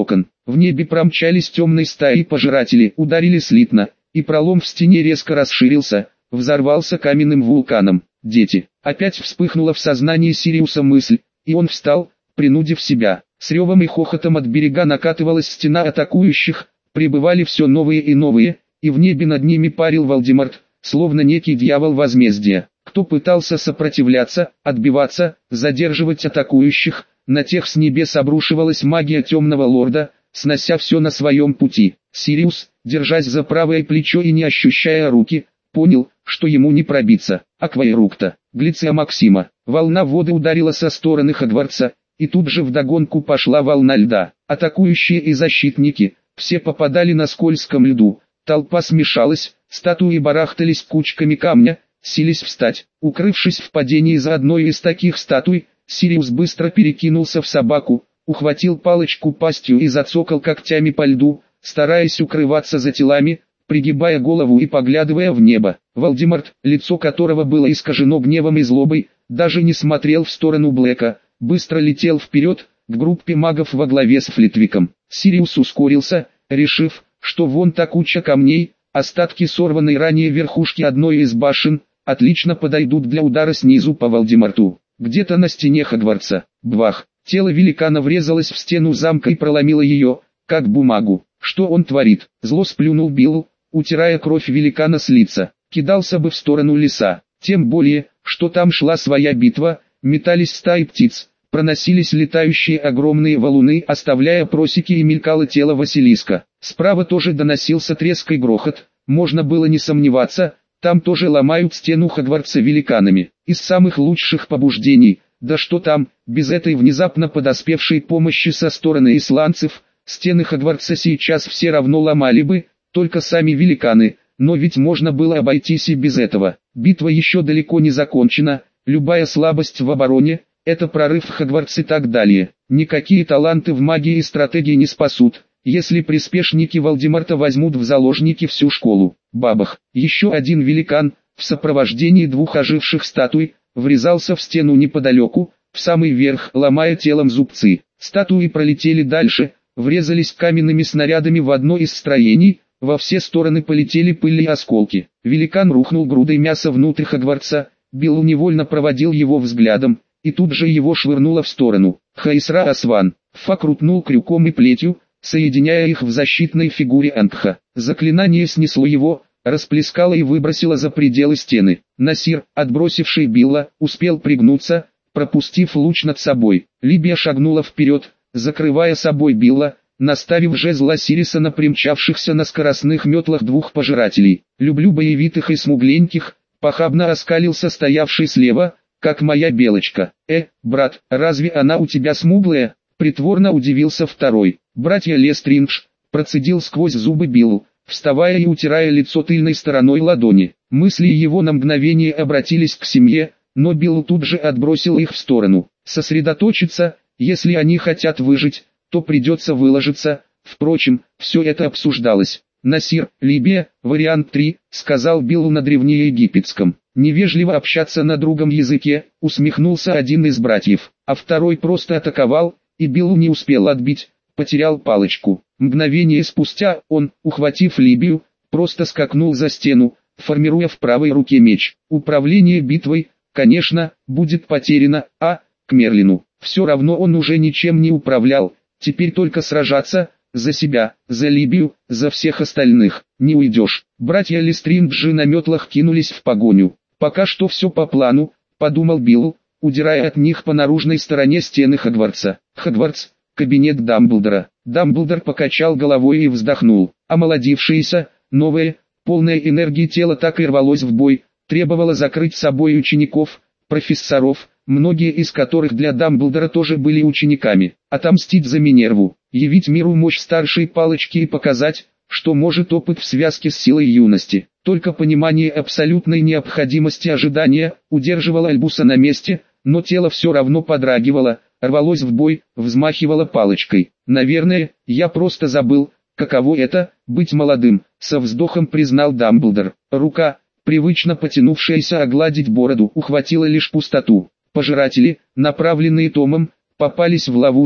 В небе промчались темные стаи пожиратели, ударили слитно, и пролом в стене резко расширился, взорвался каменным вулканом. Дети. Опять вспыхнула в сознании Сириуса мысль, и он встал, принудив себя. С ревом и хохотом от берега накатывалась стена атакующих, прибывали все новые и новые, и в небе над ними парил Волдеморт, словно некий дьявол возмездия. Кто пытался сопротивляться, отбиваться, задерживать атакующих, на тех с небес обрушивалась магия темного лорда, снося все на своем пути. Сириус, держась за правое плечо и не ощущая руки, понял, что ему не пробиться. Акваэрукта, Глиция Максима. Волна воды ударила со стороны Хогвартса, и тут же вдогонку пошла волна льда. Атакующие и защитники, все попадали на скользком льду. Толпа смешалась, статуи барахтались кучками камня, сились встать. Укрывшись в падении за одной из таких статуй, Сириус быстро перекинулся в собаку, ухватил палочку пастью и зацокал когтями по льду, стараясь укрываться за телами, пригибая голову и поглядывая в небо. Волдеморт, лицо которого было искажено гневом и злобой, даже не смотрел в сторону Блэка, быстро летел вперед, к группе магов во главе с Флитвиком. Сириус ускорился, решив, что вон та куча камней, остатки сорванной ранее верхушки одной из башен, отлично подойдут для удара снизу по Волдеморту. Где-то на стене Хогвартса, бах, тело великана врезалось в стену замка и проломило ее, как бумагу. Что он творит? Зло сплюнул Билл, утирая кровь великана с лица. Кидался бы в сторону леса, тем более, что там шла своя битва, метались стаи птиц, проносились летающие огромные валуны, оставляя просеки, и мелькало тело Василиска. Справа тоже доносился треск и грохот, можно было не сомневаться, там тоже ломают стену Хогвартса великанами. Из самых лучших побуждений, да что там, без этой внезапно подоспевшей помощи со стороны исландцев, стены Хогвартса сейчас все равно ломали бы, только сами великаны, но ведь можно было обойтись и без этого. Битва еще далеко не закончена, любая слабость в обороне – это прорыв в Хогвартс и так далее. Никакие таланты в магии и стратегии не спасут, если приспешники Волдеморта возьмут в заложники всю школу. Бабах, еще один великан, в сопровождении двух оживших статуй, врезался в стену неподалеку, в самый верх, ломая телом зубцы. Статуи пролетели дальше, врезались каменными снарядами в одно из строений, во все стороны полетели пыль и осколки. Великан рухнул грудой мяса внутрь Хогвартса, Билл невольно проводил его взглядом, и тут же его швырнуло в сторону. Хайсра Асван, Фа крутнул крюком и плетью, соединяя их в защитной фигуре Ангха. Заклинание снесло его, расплескало и выбросило за пределы стены. Насир, отбросивший Билла, успел пригнуться, пропустив луч над собой. Либия шагнула вперед, закрывая собой Билла, наставив жезл Осириса на примчавшихся на скоростных метлах двух пожирателей. «Люблю боевитых и смугленьких», похабно оскалился стоявший слева, «как моя белочка». «Э, брат, разве она у тебя смуглая?» Притворно удивился второй. «Братья Лестриндж», процедил сквозь зубы Билл, вставая и утирая лицо тыльной стороной ладони. Мысли его на мгновение обратились к семье, но Билл тут же отбросил их в сторону. Сосредоточиться, если они хотят выжить, то придется выложиться. Впрочем, все это обсуждалось. «Насир, Либия, вариант три», сказал Билл на древнеегипетском. «Невежливо общаться на другом языке», усмехнулся один из братьев, а второй просто атаковал, и Билл не успел отбить, потерял палочку. Мгновение спустя он, ухватив Либию, просто скакнул за стену, формируя в правой руке меч. Управление битвой, конечно, будет потеряно, а, к Мерлину, все равно он уже ничем не управлял, теперь только сражаться, за себя, за Либию, за всех остальных, не уйдешь. Братья Лестринджи на метлах кинулись в погоню. Пока что все по плану, подумал Билл, удирая от них по наружной стороне стены Хогвартса. Хогвартс, кабинет Дамблдора. Дамблдор покачал головой и вздохнул. Омолодившееся, новое, полное энергии тело так и рвалось в бой, требовало закрыть собой учеников, профессоров, многие из которых для Дамблдора тоже были учениками, отомстить за Минерву, явить миру мощь старшей палочки и показать, что может опыт в связке с силой юности. Только понимание абсолютной необходимости ожидания удерживало Альбуса на месте, но тело все равно подрагивало, рвалось в бой, взмахивало палочкой. «Наверное, я просто забыл, каково это, быть молодым», со вздохом признал Дамблдор. Рука, привычно потянувшаяся огладить бороду, ухватила лишь пустоту. Пожиратели, направленные Томом, попались в ловушку,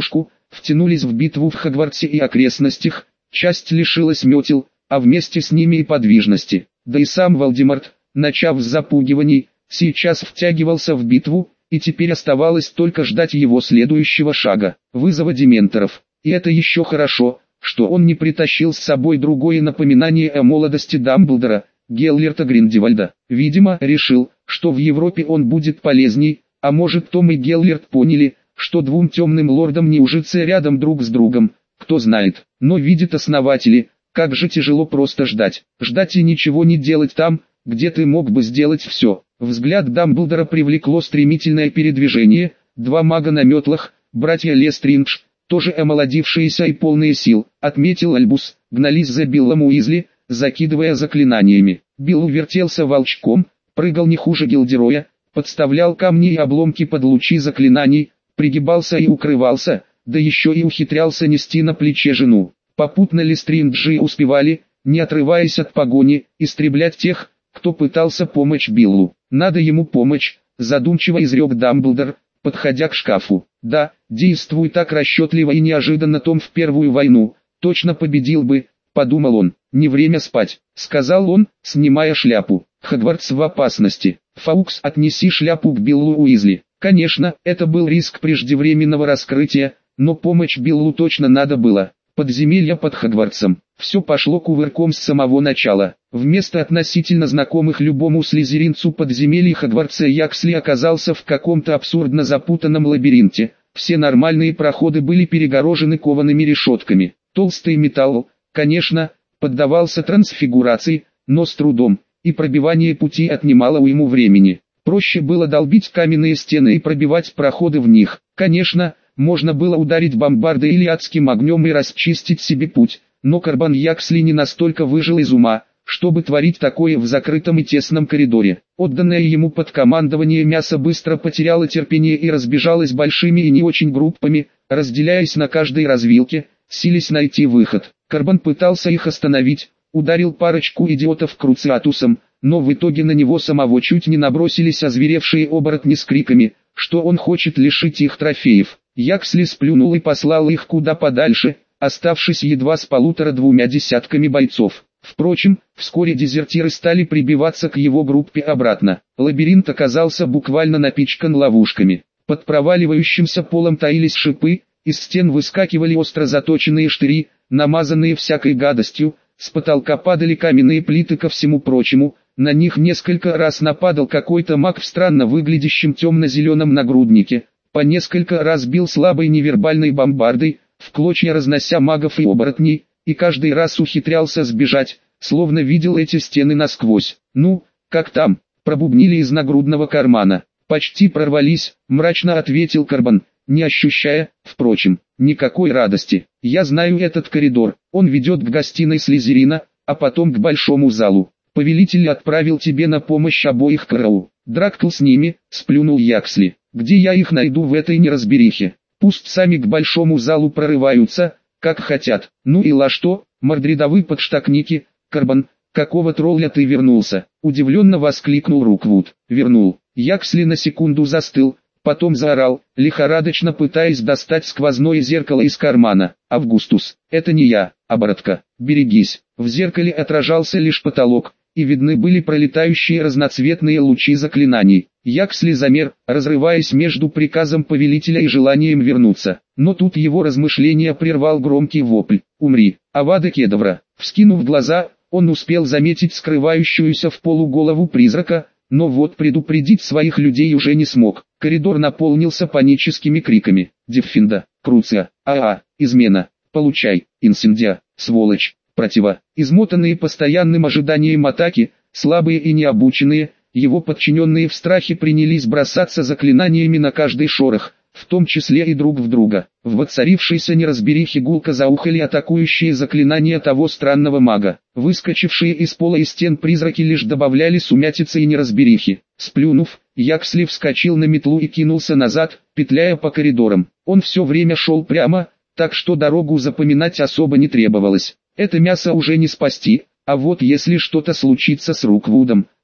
втянулись в битву в Хогвартсе и окрестностях, часть лишилась метел, а вместе с ними и подвижности. Да и сам Волдеморт, начав с запугиваний, сейчас втягивался в битву, и теперь оставалось только ждать его следующего шага, вызова дементоров. И это еще хорошо, что он не притащил с собой другое напоминание о молодости Дамблдора, Геллерта Гриндевальда. Видимо, решил, что в Европе он будет полезней, а может Том и Геллерт поняли, что двум темным лордам не ужиться рядом друг с другом, кто знает. Но видят основатели, как же тяжело просто ждать. Ждать и ничего не делать там, где ты мог бы сделать все. Взгляд Дамблдора привлекло стремительное передвижение, два мага на метлах, братья Лестриндж, тоже омолодившиеся и полные сил, отметил Альбус, гнались за Биллом Уизли, закидывая заклинаниями. Билл увертелся волчком, прыгал не хуже Гилдероя, подставлял камни и обломки под лучи заклинаний, пригибался и укрывался, да еще и ухитрялся нести на плече жену. Попутно Лестринджи успевали, не отрываясь от погони, истреблять тех, кто пытался помочь Биллу. «Надо ему помочь», задумчиво изрек Дамблдор, подходя к шкафу. «Да, действуй так расчетливо и неожиданно, Том в Первую войну, точно победил бы», подумал он. «Не время спать», сказал он, снимая шляпу. «Хогвартс в опасности. Фаукс, отнеси шляпу к Биллу Уизли». Конечно, это был риск преждевременного раскрытия, но помочь Биллу точно надо было. Подземелья под Хогвартсом. Все пошло кувырком с самого начала. Вместо относительно знакомых любому слизеринцу подземелий Хогвартса Яксли оказался в каком-то абсурдно запутанном лабиринте. Все нормальные проходы были перегорожены коваными решетками. Толстый металл, конечно, поддавался трансфигурации, но с трудом, и пробивание пути отнимало уйму времени. Проще было долбить каменные стены и пробивать проходы в них. Конечно, можно было ударить бомбардой или адским огнем и расчистить себе путь, но Карбан Яксли не настолько выжил из ума, чтобы творить такое в закрытом и тесном коридоре. Отданное ему под командование мясо быстро потеряло терпение и разбежалось большими и не очень группами, разделяясь на каждой развилке, силясь найти выход. Карбан пытался их остановить, ударил парочку идиотов круциатусом, но в итоге на него самого чуть не набросились озверевшие оборотни с криками, что он хочет лишить их трофеев. Яксли сплюнул и послал их куда подальше, оставшись едва с полутора-двумя десятками бойцов. Впрочем, вскоре дезертиры стали прибиваться к его группе обратно. Лабиринт оказался буквально напичкан ловушками. Под проваливающимся полом таились шипы, из стен выскакивали остро заточенные штыри, намазанные всякой гадостью, с потолка падали каменные плиты, ко всему прочему, на них несколько раз нападал какой-то маг в странно выглядящем темно-зеленом нагруднике, по несколько раз бил слабой невербальной бомбардой, в клочья разнося магов и оборотней, и каждый раз ухитрялся сбежать, словно видел эти стены насквозь. «Ну, как там?» – пробубнили из нагрудного кармана. «Почти прорвались», – мрачно ответил Карбан, не ощущая, впрочем, никакой радости. «Я знаю этот коридор, он ведет к гостиной Слизерина, а потом к большому залу. Повелитель отправил тебе на помощь обоих Кроу». «Драккл с ними», – сплюнул Яксли. «Где я их найду в этой неразберихе? Пусть сами к большому залу прорываются, как хотят». «Ну и ла что, мордредовы подштакники, Карбан, какого тролля ты вернулся?» – удивленно воскликнул Руквуд. «Вернул». Яксли на секунду застыл, потом заорал, лихорадочно пытаясь достать сквозное зеркало из кармана. «Августус, это не я, оборотка, берегись». В зеркале отражался лишь потолок, и видны были пролетающие разноцветные лучи заклинаний. Яксли замер, разрываясь между приказом повелителя и желанием вернуться. Но тут его размышления прервал громкий вопль: «Умри, Авада Кедавра!». Вскинув глаза, он успел заметить скрывающуюся в полу голову призрака, но вот предупредить своих людей уже не смог. Коридор наполнился паническими криками: «Деффинда! Круция! Аа! Измена! Получай! Инсендия! Сволочь! Протива!». Измотанные постоянным ожиданием атаки, слабые и необученные, его подчиненные в страхе принялись бросаться заклинаниями на каждый шорох, в том числе и друг в друга. В воцарившейся неразберихе гулко заухали атакующие заклинания того странного мага. Выскочившие из пола и стен призраки лишь добавляли сумятицы и неразберихи. Сплюнув, Яксли вскочил на метлу и кинулся назад, петляя по коридорам. Он все время шел прямо, так что дорогу запоминать особо не требовалось. Это мясо уже не спасти, а вот если что-то случится с Руквудом,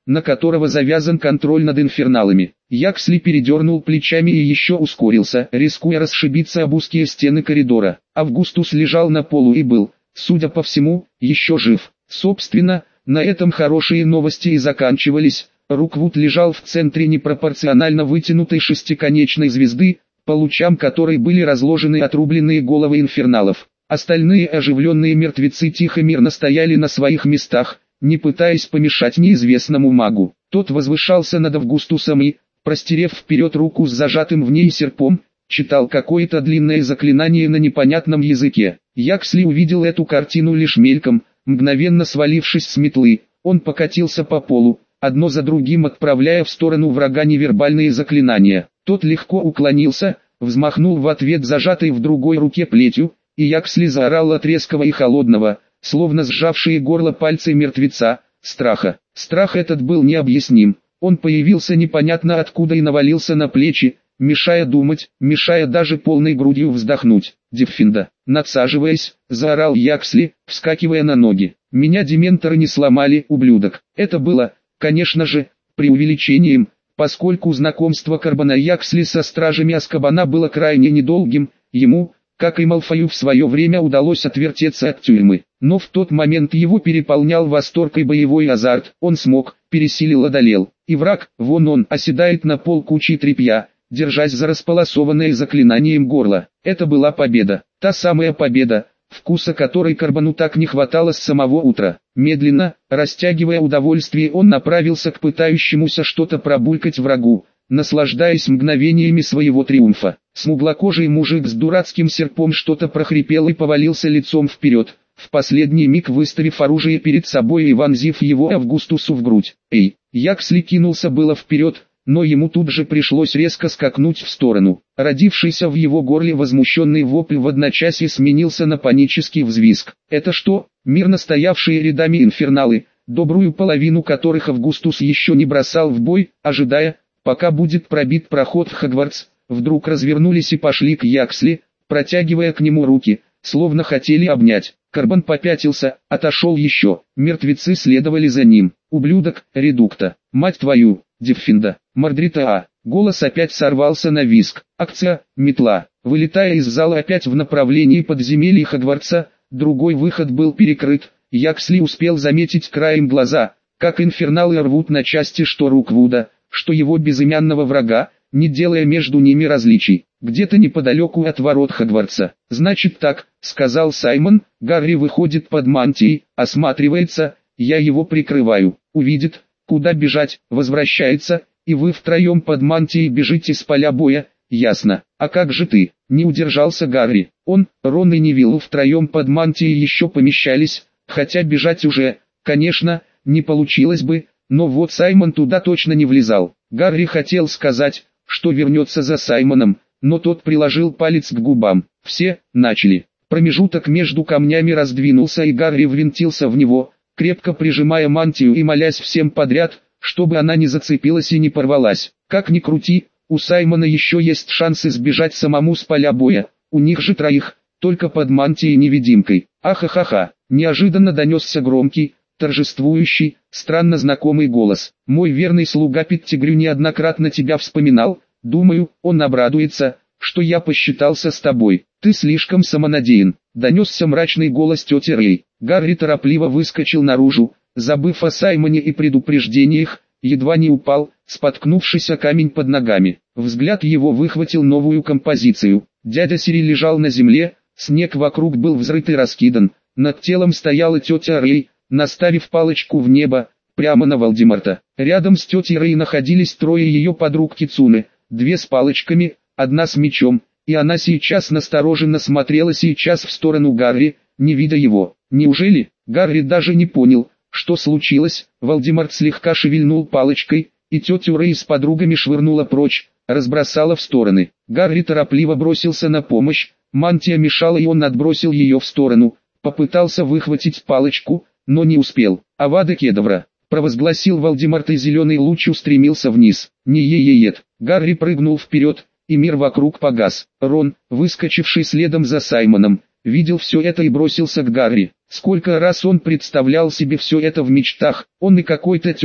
на которого завязан контроль над инферналами. Яксли передернул плечами и еще ускорился, рискуя расшибиться об узкие стены коридора. Августус лежал на полу и был, судя по всему, еще жив. Собственно, на этом хорошие новости и заканчивались. Руквуд лежал в центре непропорционально вытянутой шестиконечной звезды, по лучам которой были разложены отрубленные головы инферналов. Остальные оживленные мертвецы тихо-мирно стояли на своих местах, не пытаясь помешать неизвестному магу. Тот возвышался над Августусом и, простерев вперед руку с зажатым в ней серпом, читал какое-то длинное заклинание на непонятном языке. Яксли увидел эту картину лишь мельком, мгновенно свалившись с метлы, он покатился по полу, одно за другим отправляя в сторону врага невербальные заклинания. Тот легко уклонился, взмахнул в ответ зажатой в другой руке плетью, и Яксли заорал от резкого и холодного, словно сжавшие горло пальцы мертвеца, страха. Страх этот был необъясним, он появился непонятно откуда и навалился на плечи, мешая думать, мешая даже полной грудью вздохнуть. «Диффинда!» Надсаживаясь, заорал Яксли, вскакивая на ноги. «Меня дементоры не сломали, ублюдок!» Это было, конечно же, преувеличением, поскольку знакомство Карбона Яксли со стражами Азкабана было крайне недолгим, ему, как и Малфою в свое время удалось отвертеться от тюрьмы. Но в тот момент его переполнял восторг и боевой азарт, он смог, пересилил, одолел. И враг, вон он, оседает на пол кучи тряпья, держась за располосованное заклинанием горло. Это была победа, та самая победа, вкуса которой Карбону так не хватало с самого утра. Медленно, растягивая удовольствие, он направился к пытающемуся что-то пробулькать врагу, наслаждаясь мгновениями своего триумфа. Смуглокожий мужик с дурацким серпом что-то прохрипел и повалился лицом вперед, в последний миг выставив оружие перед собой и вонзив его Августусу в грудь. «Эй!» Яксли кинулся было вперед, но ему тут же пришлось резко скакнуть в сторону. Родившийся в его горле возмущенный вопль в одночасье сменился на панический взвизг. Это что, мирно стоявшие рядами инферналы, добрую половину которых Августус еще не бросал в бой, ожидая, пока будет пробит проход в Хогвартс, вдруг развернулись и пошли к Яксли, протягивая к нему руки, словно хотели обнять. Карбон попятился, отошел еще, мертвецы следовали за ним. «Ублюдок, редукта, мать твою, Диффинда, Мордрита А!» Голос опять сорвался на визг. Акция, метла. Вылетая из зала опять в направлении подземелья Хогвартса, другой выход был перекрыт. Яксли успел заметить краем глаза, как инферналы рвут на части что Руквуда, что его безымянного врага, не делая между ними различий. Где-то неподалеку от ворот Хогвартса. «Значит так», — сказал Саймон, — «Гарри выходит под мантией, осматривается, я его прикрываю, увидит, куда бежать, возвращается, и вы втроем под мантией бежите с поля боя, ясно? А как же ты?» Не удержался Гарри. Он, Рон и Невилл втроем под мантией еще помещались, хотя бежать уже, конечно, не получилось бы, но вот Саймон туда точно не влезал. Гарри хотел сказать, что вернется за Саймоном, но тот приложил палец к губам. Все начали. Промежуток между камнями раздвинулся, и Гарри ввинтился в него, крепко прижимая мантию и молясь всем подряд, чтобы она не зацепилась и не порвалась. Как ни крути, у Саймона еще есть шанс избежать самому с поля боя, у них же троих, только под мантией-невидимкой. Ахахаха, неожиданно донесся громкий, торжествующий, странно знакомый голос. «Мой верный слуга Петтигрю неоднократно тебя вспоминал, думаю, он обрадуется, что я посчитался с тобой. Ты слишком самонадеян», — донесся мрачный голос тети Рэй. Гарри торопливо выскочил наружу, забыв о Саймоне и предупреждениях, едва не упал, споткнувшись о камень под ногами. Взгляд его выхватил новую композицию. Дядя Сири лежал на земле, снег вокруг был взрыт и раскидан, над телом стояла тетя Рэй, наставив палочку в небо, прямо на Волдеморта. Рядом с тетей Рэй находились трое ее подруг Кицуны, две с палочками, одна с мечом, и она сейчас настороженно смотрела сейчас в сторону Гарри, не видя его. Неужели? Гарри даже не понял, что случилось. Волдеморт слегка шевельнул палочкой, и тетю Рэй с подругами швырнула прочь, разбросала в стороны. Гарри торопливо бросился на помощь, мантия мешала, и он отбросил ее в сторону, попытался выхватить палочку, но не успел. «Авада кедавра!» — провозгласил Волдеморт, и зеленый луч устремился вниз. «Не-е-е-ет!» Гарри прыгнул вперед, и мир вокруг погас. Рон, выскочивший следом за Саймоном, видел все это и бросился к Гарри. Сколько раз он представлял себе все это в мечтах, он и какой-то темный,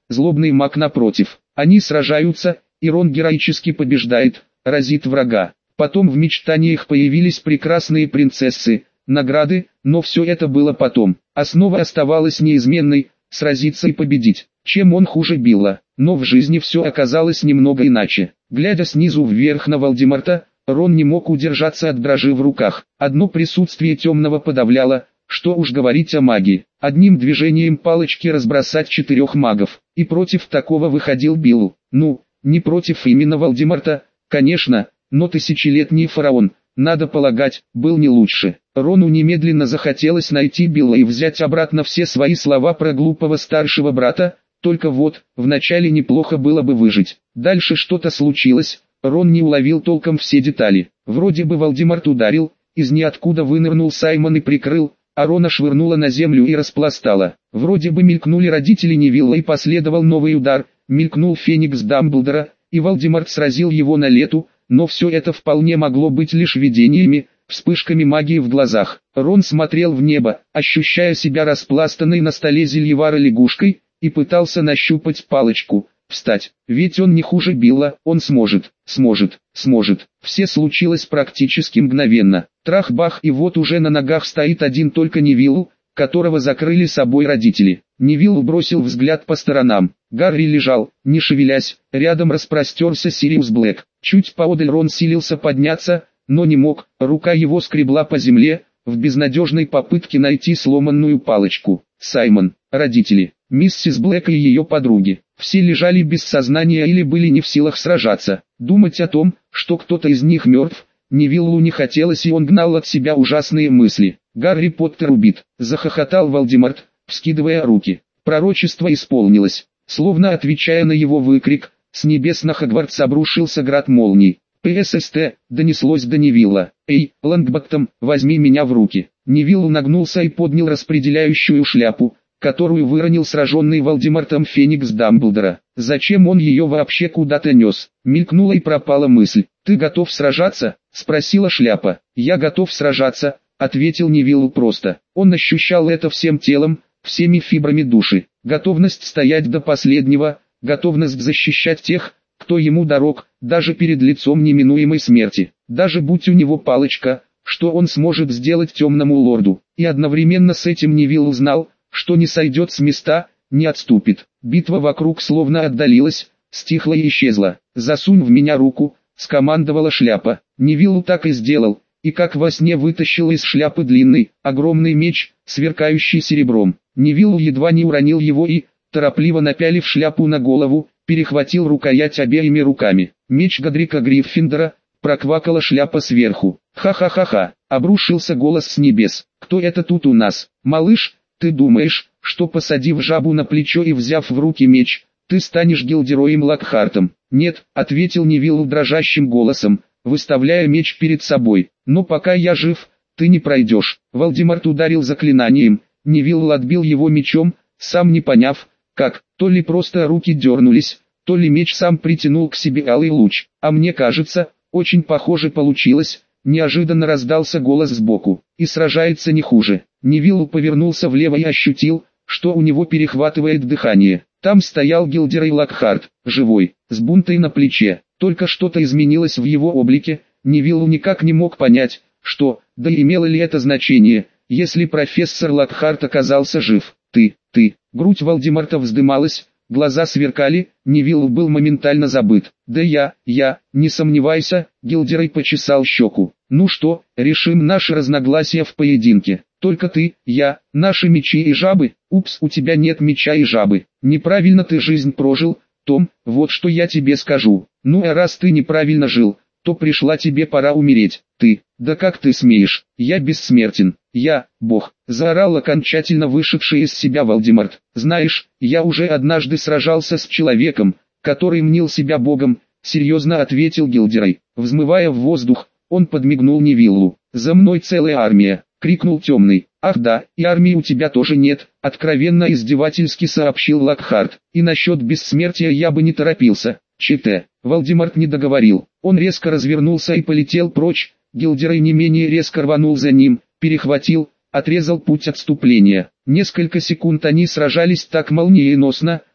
злобный маг напротив. Они сражаются, и Рон героически побеждает, разит врага. Потом в мечтаниях появились прекрасные принцессы, награды, но все это было потом. Основа оставалась неизменной – сразиться и победить. Чем он хуже Билла, но в жизни все оказалось немного иначе. Глядя снизу вверх на Волдеморта, Рон не мог удержаться от дрожи в руках. Одно присутствие темного подавляло, что уж говорить о магии. Одним движением палочки разбросать четырех магов. И против такого выходил Билл. Ну, не против именно Волдеморта, конечно, но тысячелетний фараон, надо полагать, был не лучше. Рону немедленно захотелось найти Билла и взять обратно все свои слова про глупого старшего брата, только вот, вначале неплохо было бы выжить. Дальше что-то случилось, Рон не уловил толком все детали. Вроде бы Волдеморт ударил, из ниоткуда вынырнул Саймон и прикрыл, а Рона швырнула на землю и распластала. Вроде бы мелькнули родители Невилла и последовал новый удар, мелькнул Феникс Дамблдора, и Волдеморт сразил его на лету, но все это вполне могло быть лишь видениями, вспышками магии в глазах. Рон смотрел в небо, ощущая себя распластанной на столе зельевара лягушкой, и пытался нащупать палочку, встать. Ведь он не хуже Билла, он сможет, сможет, сможет. Все случилось практически мгновенно. Трах-бах, и вот уже на ногах стоит один только Невилл, которого закрыли собой родители. Невилл бросил взгляд по сторонам. Гарри лежал, не шевелясь, рядом распростерся Сириус Блэк. Чуть поодаль Рон силился подняться, но не мог, рука его скребла по земле, в безнадежной попытке найти сломанную палочку. Саймон, родители, миссис Блэк и ее подруги, все лежали без сознания или были не в силах сражаться. Думать о том, что кто-то из них мертв, Невиллу не хотелось, и он гнал от себя ужасные мысли. «Гарри Поттер убит!» – захохотал Волдеморт, вскидывая руки. Пророчество исполнилось. Словно отвечая на его выкрик, с небес на Хогвартс обрушился град молний. «ПССТ!» – донеслось до Невилла. «Эй, Лонгботтом, возьми меня в руки!» Невилл нагнулся и поднял распределяющую шляпу, которую выронил сраженный Волдемортом Феникс Дамблдора. Зачем он ее вообще куда-то нес? Мелькнула и пропала мысль. «Ты готов сражаться?» – спросила шляпа. «Я готов сражаться», – ответил Невилл просто. Он ощущал это всем телом, всеми фибрами души. Готовность стоять до последнего, готовность защищать тех, кто ему дорог, даже перед лицом неминуемой смерти. Даже будь у него палочка, что он сможет сделать темному лорду. И одновременно с этим Невилл узнал, что не сойдет с места, не отступит. Битва вокруг словно отдалилась, стихла и исчезла. «Засунь в меня руку», — скомандовала шляпа. Невилл так и сделал, и как во сне вытащил из шляпы длинный, огромный меч, сверкающий серебром. Невилл едва не уронил его и, торопливо напялив шляпу на голову, перехватил рукоять обеими руками. «Меч Годрика Гриффиндора», — проквакала шляпа сверху. «Ха-ха-ха-ха», — обрушился голос с небес. «Кто это тут у нас? Малыш, ты думаешь, что посадив жабу на плечо и взяв в руки меч, ты станешь гильдероем Локхартом?» «Нет», — ответил Невилл дрожащим голосом, выставляя меч перед собой. «Но пока я жив, ты не пройдешь». Волдеморт ударил заклинанием, Невилл отбил его мечом, сам не поняв, как, то ли просто руки дернулись, то ли меч сам притянул к себе алый луч. «А мне кажется, очень похоже получилось», — неожиданно раздался голос сбоку. «И сражается не хуже». Невилл повернулся влево и ощутил, что у него перехватывает дыхание. Там стоял Гилдерей Локхарт, живой, с бунтой на плече. Только что-то изменилось в его облике, Невилл никак не мог понять, что, да и имело ли это значение, если профессор Локхарт оказался жив. «Ты, ты», грудь Волдеморта вздымалась, глаза сверкали, Невилл был моментально забыт. «Да я, я, не сомневайся», Гилдерей почесал щеку. «Ну что, решим наши разногласия в поединке. Только ты, я, наши мечи и жабы». «Упс, у тебя нет меча и жабы. Неправильно ты жизнь прожил, Том, вот что я тебе скажу. Ну а раз ты неправильно жил, то пришла тебе пора умереть. Ты, да как ты смеешь, я бессмертен, я, бог», заорал окончательно вышедший из себя Волдеморт. «Знаешь, я уже однажды сражался с человеком, который мнил себя богом», серьезно ответил Гилдерей. Взмывая в воздух, он подмигнул Невиллу. «За мной целая армия», крикнул темный. «Ах да, и армии у тебя тоже нет», откровенно издевательски сообщил Локхарт. «И насчет бессмертия я бы не торопился». ЧТ. Волдеморт не договорил. Он резко развернулся и полетел прочь. Гилдерей не менее резко рванул за ним, перехватил, отрезал путь отступления. Несколько секунд они сражались так молниеносно,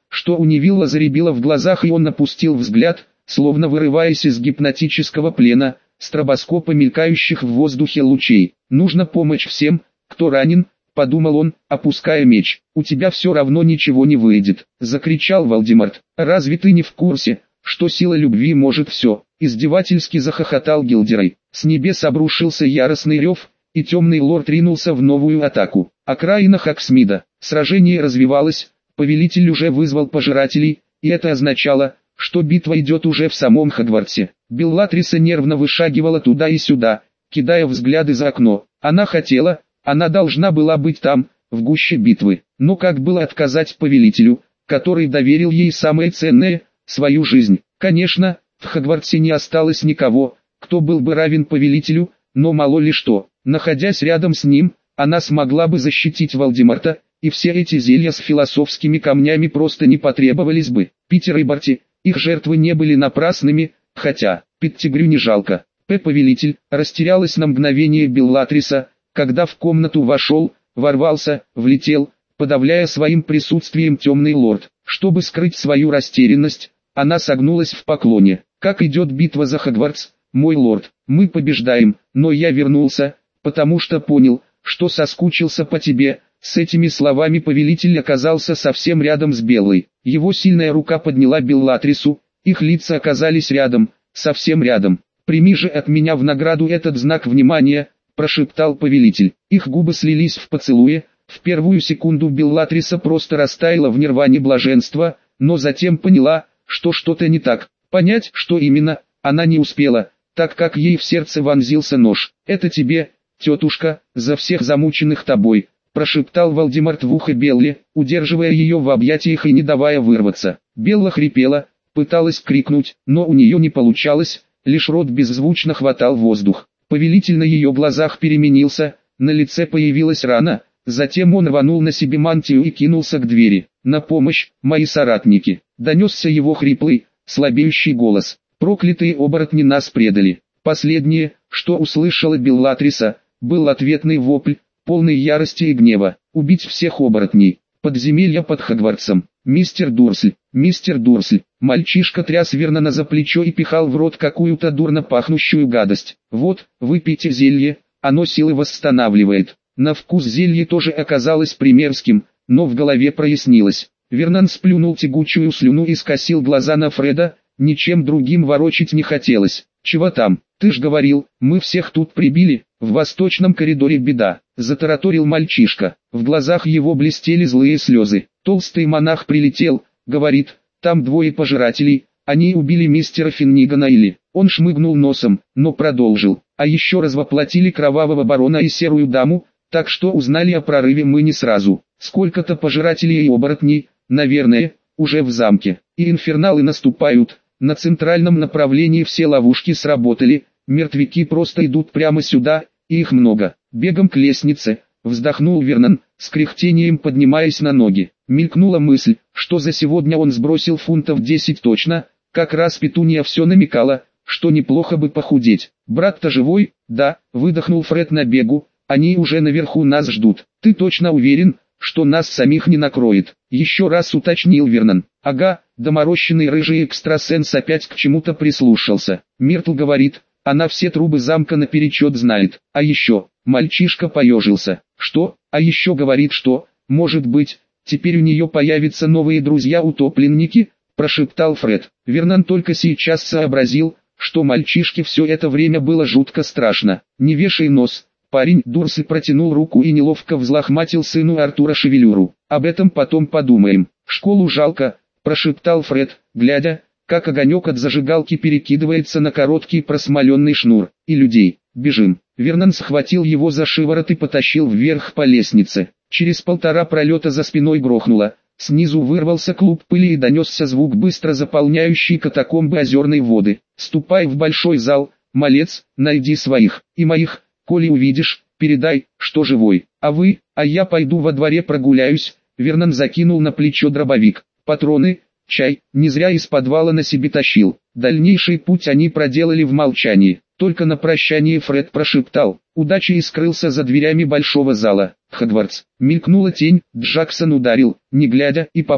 что у Невилла заребило в глазах, и он опустил взгляд, словно вырываясь из гипнотического плена, стробоскопа мелькающих в воздухе лучей. «Нужно помочь всем, кто ранен», — подумал он, опуская меч. «У тебя все равно ничего не выйдет», — закричал Вальдемарт. «Разве ты не в курсе, что сила любви может все?» — издевательски захохотал Гилдерой. С небес обрушился яростный рев, и темный лорд ринулся в новую атаку. Окраина Хоксмида. Сражение развивалось, повелитель уже вызвал пожирателей, и это означало, что битва идет уже в самом Хогвартсе. Беллатриса нервно вышагивала туда и сюда, кидая взгляды за окно. Она хотела, она должна была быть там, в гуще битвы. Но как было отказать повелителю, который доверил ей самое ценное, свою жизнь? Конечно, в Хогвартсе не осталось никого, кто был бы равен повелителю, но мало ли что. Находясь рядом с ним, она смогла бы защитить Волдемарта, и все эти зелья с философскими камнями просто не потребовались бы. Питер и Барти, их жертвы не были напрасными, хотя, Петтигрю не жалко. П. Повелитель, растерялась на мгновение Беллатриса, когда в комнату вошел, ворвался, влетел, подавляя своим присутствием темный лорд. Чтобы скрыть свою растерянность, она согнулась в поклоне. «Как идет битва за Хогвартс, мой лорд? Мы побеждаем, но я вернулся, потому что понял, что соскучился по тебе». С этими словами повелитель оказался совсем рядом с Беллой. Его сильная рука подняла Беллатрису, их лица оказались рядом, совсем рядом. «Прими же от меня в награду этот знак внимания», – прошептал повелитель. Их губы слились в поцелуе. В первую секунду Беллатриса просто растаяла в нирване блаженства, но затем поняла, что что-то не так. Понять, что именно, она не успела, так как ей в сердце вонзился нож. «Это тебе, тетушка, за всех замученных тобой», – прошептал Волдемарт в ухо Белле, удерживая ее в объятиях и не давая вырваться. Белла хрипела, пыталась крикнуть, но у нее не получалось, лишь рот беззвучно хватал воздух. Повелитель на ее глазах переменился, на лице появилась рана, затем он рванул на себе мантию и кинулся к двери. «На помощь, мои соратники!» – донесся его хриплый, слабеющий голос. «Проклятые оборотни нас предали!» Последнее, что услышала Беллатриса, был ответный вопль, полный ярости и гнева. «Убить всех оборотней! Подземелье под Хогвартсом! Мистер Дурсль! Мистер Дурсль!» Мальчишка тряс Вернона за плечо и пихал в рот какую-то дурно пахнущую гадость. «Вот, выпейте зелье, оно силы восстанавливает». На вкус зелье тоже оказалось примерским, но в голове прояснилось. Вернон сплюнул тягучую слюну и скосил глаза на Фреда, ничем другим ворочить не хотелось. «Чего там? Ты ж говорил, мы всех тут прибили, в восточном коридоре беда», — затараторил мальчишка. В глазах его блестели злые слезы. Толстый монах прилетел, говорит, там двое пожирателей, они убили мистера Финнигана или... Он шмыгнул носом, но продолжил. А еще раз воплотили кровавого барона и серую даму, так что узнали о прорыве мы не сразу. Сколько-то пожирателей и оборотней, наверное, уже в замке. И инферналы наступают. На центральном направлении все ловушки сработали, мертвяки просто идут прямо сюда, и их много. «Бегом к лестнице», вздохнул Вернон, с кряхтением поднимаясь на ноги. Мелькнула мысль, что за сегодня он сбросил фунтов десять точно, как раз Петунья все намекала, что неплохо бы похудеть. «Брат-то живой?» «Да», выдохнул Фред на бегу, «они уже наверху нас ждут». «Ты точно уверен, что нас самих не накроет?» Еще раз уточнил Вернон. «Ага», доморощенный рыжий экстрасенс опять к чему-то прислушался. Миртл говорит, она все трубы замка наперечет знает. А еще, мальчишка поежился. «Что?» «А еще говорит, что, может быть, теперь у нее появятся новые друзья-утопленники?» Прошептал Фред. Вернон только сейчас сообразил, что мальчишке все это время было жутко страшно. «Не вешай нос». Парень Дурсль протянул руку и неловко взлохматил сыну Артура шевелюру. «Об этом потом подумаем. Школу жалко», прошептал Фред, глядя, как огонек от зажигалки перекидывается на короткий просмоленный шнур. «И людей. Бежим». Вернон схватил его за шиворот и потащил вверх по лестнице. Через полтора пролета за спиной грохнуло. Снизу вырвался клуб пыли и донесся звук быстро заполняющий катакомбы озерной воды. «Ступай в большой зал, малец, найди своих и моих. Коли увидишь, передай, что живой. А вы, а я пойду во дворе прогуляюсь». Вернон закинул на плечо дробовик. Патроны, чай, не зря из подвала на себе тащил. Дальнейший путь они проделали в молчании. Только на прощание Фред прошептал «Удачи» и скрылся за дверями большого зала. Хогвартс. Мелькнула тень, Джексон ударил, не глядя, и попал.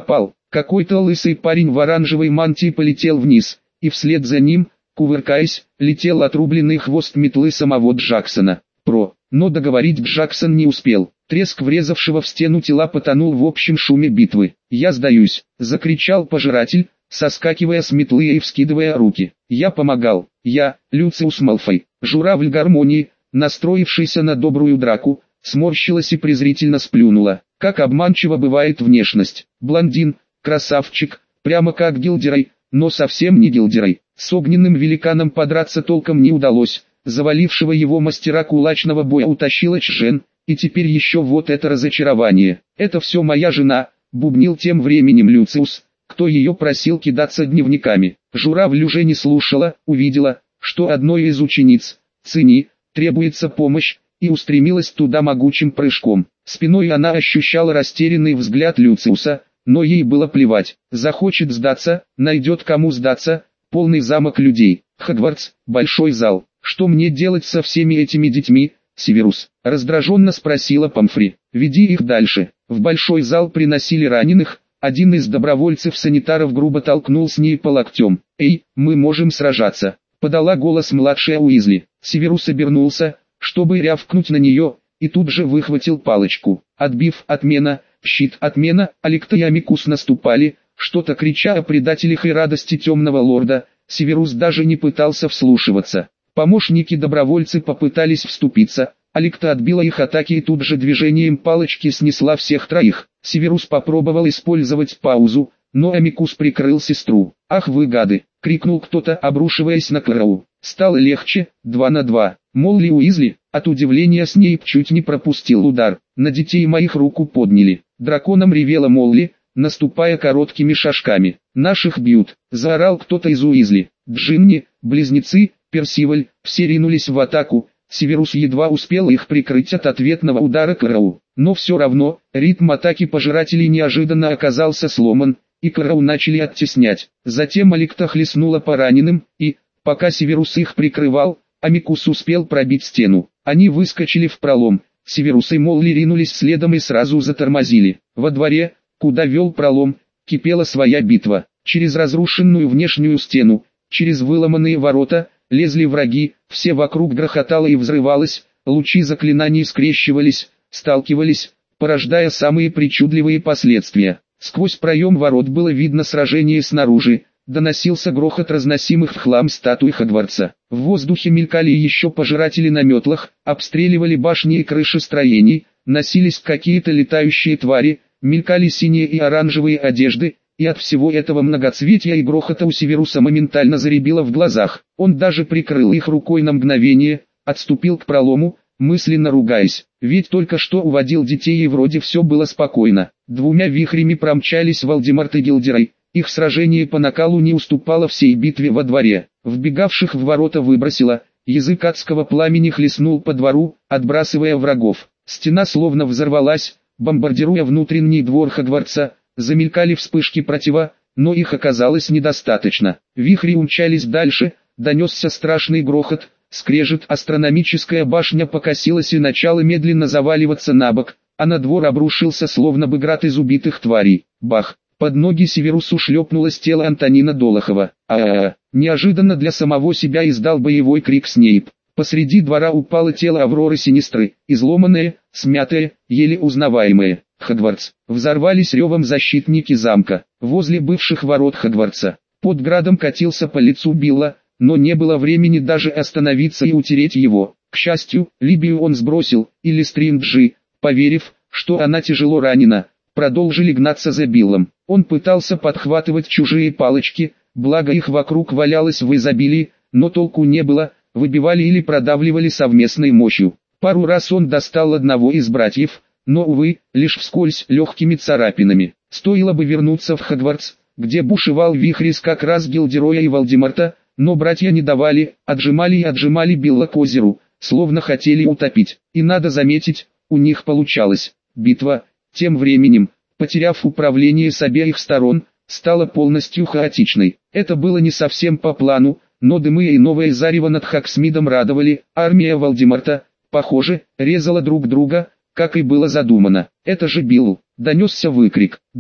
Какой-то лысый парень в оранжевой мантии полетел вниз, и вслед за ним, кувыркаясь, летел отрубленный хвост метлы самого Джексона. Про. Но договорить Джексон не успел. Треск врезавшего в стену тела потонул в общем шуме битвы. «Я сдаюсь!» — закричал пожиратель, соскакивая с метлы и вскидывая руки. «Я помогал! Я, Люциус Малфой!» Журавль гармонии, настроившийся на добрую драку, сморщилась и презрительно сплюнула. Как обманчива бывает внешность. Блондин, красавчик, прямо как Гилдерой, но совсем не Гилдерой. С огненным великаном подраться толком не удалось. Завалившего его мастера кулачного боя утащила Чжен, и теперь еще вот это разочарование. «Это все моя жена», — бубнил тем временем Люциус, кто ее просил кидаться дневниками. Журавль уже не слушала, увидела, что одной из учениц, Цини, требуется помощь, и устремилась туда могучим прыжком. Спиной она ощущала растерянный взгляд Люциуса, но ей было плевать. Захочет сдаться, найдет кому сдаться, полный замок людей. Хогвартс, большой зал. «Что мне делать со всеми этими детьми, Северус?» — раздраженно спросила Помфри. «Веди их дальше». В большой зал приносили раненых, один из добровольцев-санитаров грубо толкнул с ней по локтем. «Эй, мы можем сражаться», — подала голос младшая Уизли. Северус обернулся, чтобы рявкнуть на нее, и тут же выхватил палочку. Отбив «отмена», «щит», «отмена», Алекта и Амикус наступали, что-то крича о предателях и радости темного лорда. Северус даже не пытался вслушиваться. Помощники-добровольцы попытались вступиться, Алекта отбила их атаки и тут же движением палочки снесла всех троих. Северус попробовал использовать паузу, но Амикус прикрыл сестру. «Ах вы гады!» — крикнул кто-то, обрушиваясь на Клэроу. Стало легче, два на два. Молли Уизли, от удивления Снейп чуть не пропустил удар. «На детей моих руку подняли!» Драконом ревела Молли, наступая короткими шажками. «Наших бьют!» — заорал кто-то из Уизли. Джинни, близнецы, Персиваль, все ринулись в атаку. Северус едва успел их прикрыть от ответного удара Клэроу. Но все равно, ритм атаки пожирателей неожиданно оказался сломан, и Клэроу начали оттеснять. Затем Алекта хлестнула по раненым, и, пока Северус их прикрывал, Амикус успел пробить стену. Они выскочили в пролом. Северус и Молли ринулись следом и сразу затормозили. Во дворе, куда вел пролом, кипела своя битва. Через разрушенную внешнюю стену, через выломанные ворота, лезли враги, все вокруг грохотало и взрывалось, лучи заклинаний скрещивались, сталкивались, порождая самые причудливые последствия. Сквозь проем ворот было видно сражение снаружи, доносился грохот разносимых в хлам статуй Хогвартса. В воздухе мелькали еще пожиратели на метлах, обстреливали башни и крыши строений, носились какие-то летающие твари, мелькали синие и оранжевые одежды, и от всего этого многоцветия и грохота у Северуса моментально заребило в глазах. Он даже прикрыл их рукой на мгновение, отступил к пролому, мысленно ругаясь, ведь только что уводил детей и вроде все было спокойно. Двумя вихрями промчались Волдеморт и Гилдерой, их сражение по накалу не уступало всей битве во дворе. Вбегавших в ворота выбросило, язык адского пламени хлестнул по двору, отбрасывая врагов. Стена словно взорвалась, бомбардируя внутренний двор Хогвартса. Замелькали вспышки протива, но их оказалось недостаточно. Вихри умчались дальше, донесся страшный грохот, скрежет, астрономическая башня покосилась и начала медленно заваливаться на бок, а на двор обрушился словно бы град из убитых тварей. Бах! Под ноги Северусу шлепнулось тело Антонина Долохова. А-а-а! Неожиданно для самого себя издал боевой крик Снейп. Посреди двора упало тело Авроры Синистры, изломанное, смятое, еле узнаваемое. Хогвартс. Взорвались ревом защитники замка. Возле бывших ворот Хогвартса. Под градом катился по лицу Билла, но не было времени даже остановиться и утереть его. К счастью, Либию он сбросил, и Лестринджи, поверив, что она тяжело ранена, продолжили гнаться за Биллом. Он пытался подхватывать чужие палочки, благо их вокруг валялось в изобилии, но толку не было, выбивали или продавливали совместной мощью. Пару раз он достал одного из братьев, но, увы, лишь вскользь, легкими царапинами. Стоило бы вернуться в Хогвартс, где бушевал вихрис как раз Гилдероя и Волдеморта, но братья не давали, отжимали и отжимали Билла к озеру, словно хотели утопить. И надо заметить, у них получалось. Битва, тем временем, потеряв управление с обеих сторон, стала полностью хаотичной. Это было не совсем по плану, но дымы и новое зарево над Хоксмидом радовали. Армия Волдеморта, похоже, резала друг друга, как и было задумано. «Это же Билл!» — донесся выкрик. «Билл!»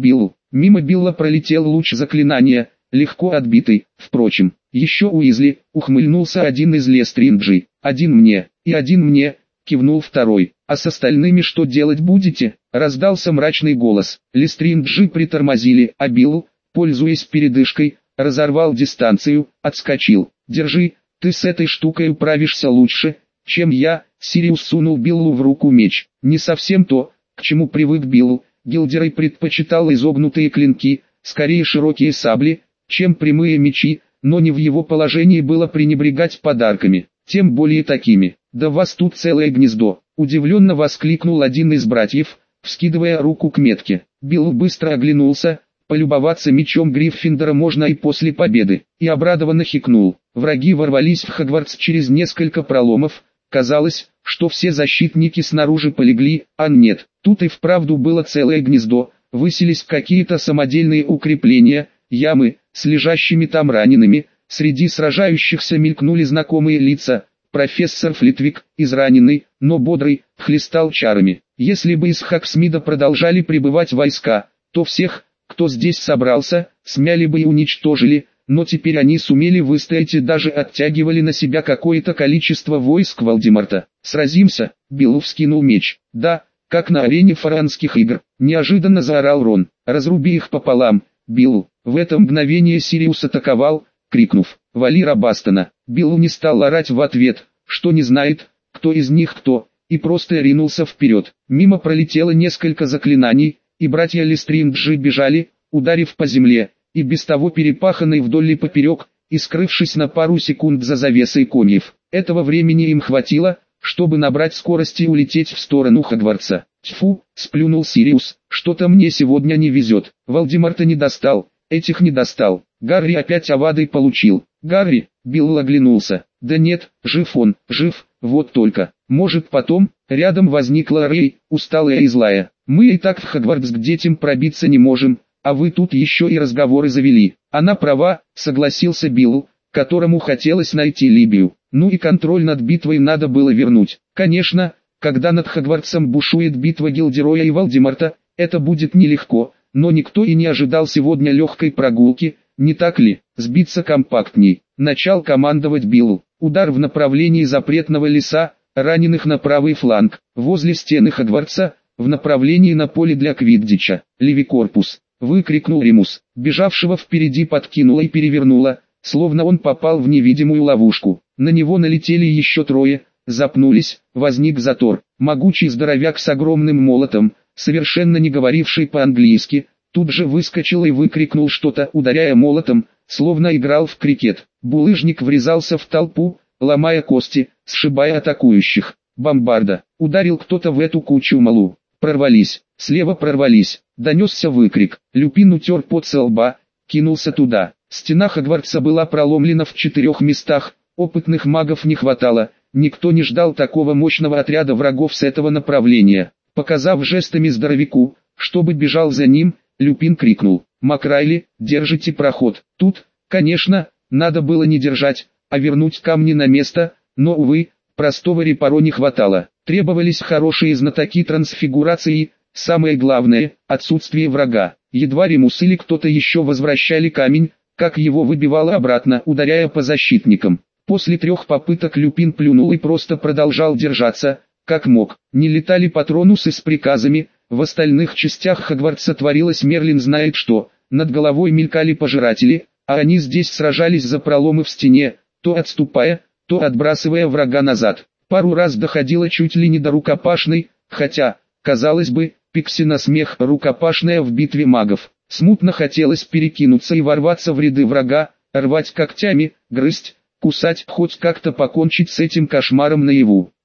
Мимо Билла пролетел луч заклинания, легко отбитый. Впрочем, еще Уизли, ухмыльнулся один из Лестринджей. «Один мне, и один мне», кивнул второй. «А с остальными что делать будете?» Раздался мрачный голос. Лестринджи притормозили, а Билл, пользуясь передышкой, разорвал дистанцию, отскочил. «Держи, ты с этой штукой управишься лучше, чем я». Сириус сунул Биллу в руку меч. Не совсем то, к чему привык Билл. Гилдерой предпочитал изогнутые клинки, скорее широкие сабли, чем прямые мечи, но не в его положении было пренебрегать подарками, тем более такими. «Да вас тут целое гнездо!» – удивленно воскликнул один из братьев, вскидывая руку к метке. Билл быстро оглянулся, полюбоваться мечом Гриффиндора можно и после победы, и обрадованно хикнул. Враги ворвались в Хогвартс через несколько проломов. Казалось, что все защитники снаружи полегли, а нет, тут и вправду было целое гнездо, высились какие-то самодельные укрепления, ямы, с лежащими там ранеными, среди сражающихся мелькнули знакомые лица. Профессор Флитвик, израненный, но бодрый, хлестал чарами. Если бы из Хоксмида продолжали прибывать войска, то всех, кто здесь собрался, смяли бы и уничтожили, но теперь они сумели выстоять и даже оттягивали на себя какое-то количество войск Волдеморта. «Сразимся!» — Билл вскинул меч. «Да, как на арене фаранских игр!» — неожиданно заорал Рон. «Разруби их пополам, Билл!» В это мгновение Сириус атаковал, крикнув «Вали Рабастона!». Билл не стал орать в ответ, что не знает, кто из них кто, и просто ринулся вперед. Мимо пролетело несколько заклинаний, и братья Лестринджи бежали, ударив по земле, и без того перепаханной вдоль и поперек, и скрывшись на пару секунд за завесой комьев. Этого времени им хватило, чтобы набрать скорость и улететь в сторону Хогвартса. «Тьфу!» — сплюнул Сириус, «что-то мне сегодня не везет. Волдеморта не достал, этих не достал. Гарри опять овадой получил». «Гарри?» — Билл оглянулся. «Да нет, жив он, жив, вот только. Может потом?» Рядом возникла Рэй, усталая и злая. «Мы и так в Хогвартс к детям пробиться не можем, а вы тут еще и разговоры завели». «Она права», — согласился Билл, которому хотелось найти Либию. Ну и контроль над битвой надо было вернуть. Конечно, когда над Хогвартсом бушует битва Гилдероя и Волдеморта, это будет нелегко, но никто и не ожидал сегодня легкой прогулки, не так ли? Сбиться компактней. Начал командовать Билл. Удар в направлении запретного леса, раненых на правый фланг, возле стены Хогвартса, в направлении на поле для квиддича. «Левикорпус!» — выкрикнул Ремус. Бежавшего впереди подкинуло и перевернуло, словно он попал в невидимую ловушку. На него налетели еще трое, запнулись, возник затор. Могучий здоровяк с огромным молотом, совершенно не говоривший по-английски, тут же выскочил и выкрикнул что-то, ударяя молотом, словно играл в крикет. Булыжник врезался в толпу, ломая кости, сшибая атакующих. «Бомбарда!» — ударил кто-то в эту кучу малу. «Прорвались!» Слева прорвались. Донесся выкрик. Люпин утер пот со лба, кинулся туда. Стена Хогвартса была проломлена в четырех местах, опытных магов не хватало, никто не ждал такого мощного отряда врагов с этого направления. Показав жестами здоровяку, чтобы бежал за ним, Люпин крикнул: «Макрайли, держите проход!» Тут, конечно, надо было не держать, а вернуть камни на место, но, увы, простого репаро не хватало. Требовались хорошие знатоки трансфигурации, самое главное – отсутствие врага. Едва Ремус или кто-то еще возвращали камень, как его выбивало обратно, ударяя по защитникам. После трех попыток Люпин плюнул и просто продолжал держаться, как мог. Не летали патронусы с приказами, в остальных частях Хогвартса творилось Мерлин знает что, над головой мелькали пожиратели, а они здесь сражались за проломы в стене, то отступая, то отбрасывая врага назад. Пару раз доходило чуть ли не до рукопашной, хотя, казалось бы, Пикси на смех, рукопашная в битве магов. Смутно хотелось перекинуться и ворваться в ряды врага, рвать когтями, грызть, кусать, хоть как-то покончить с этим кошмаром наяву.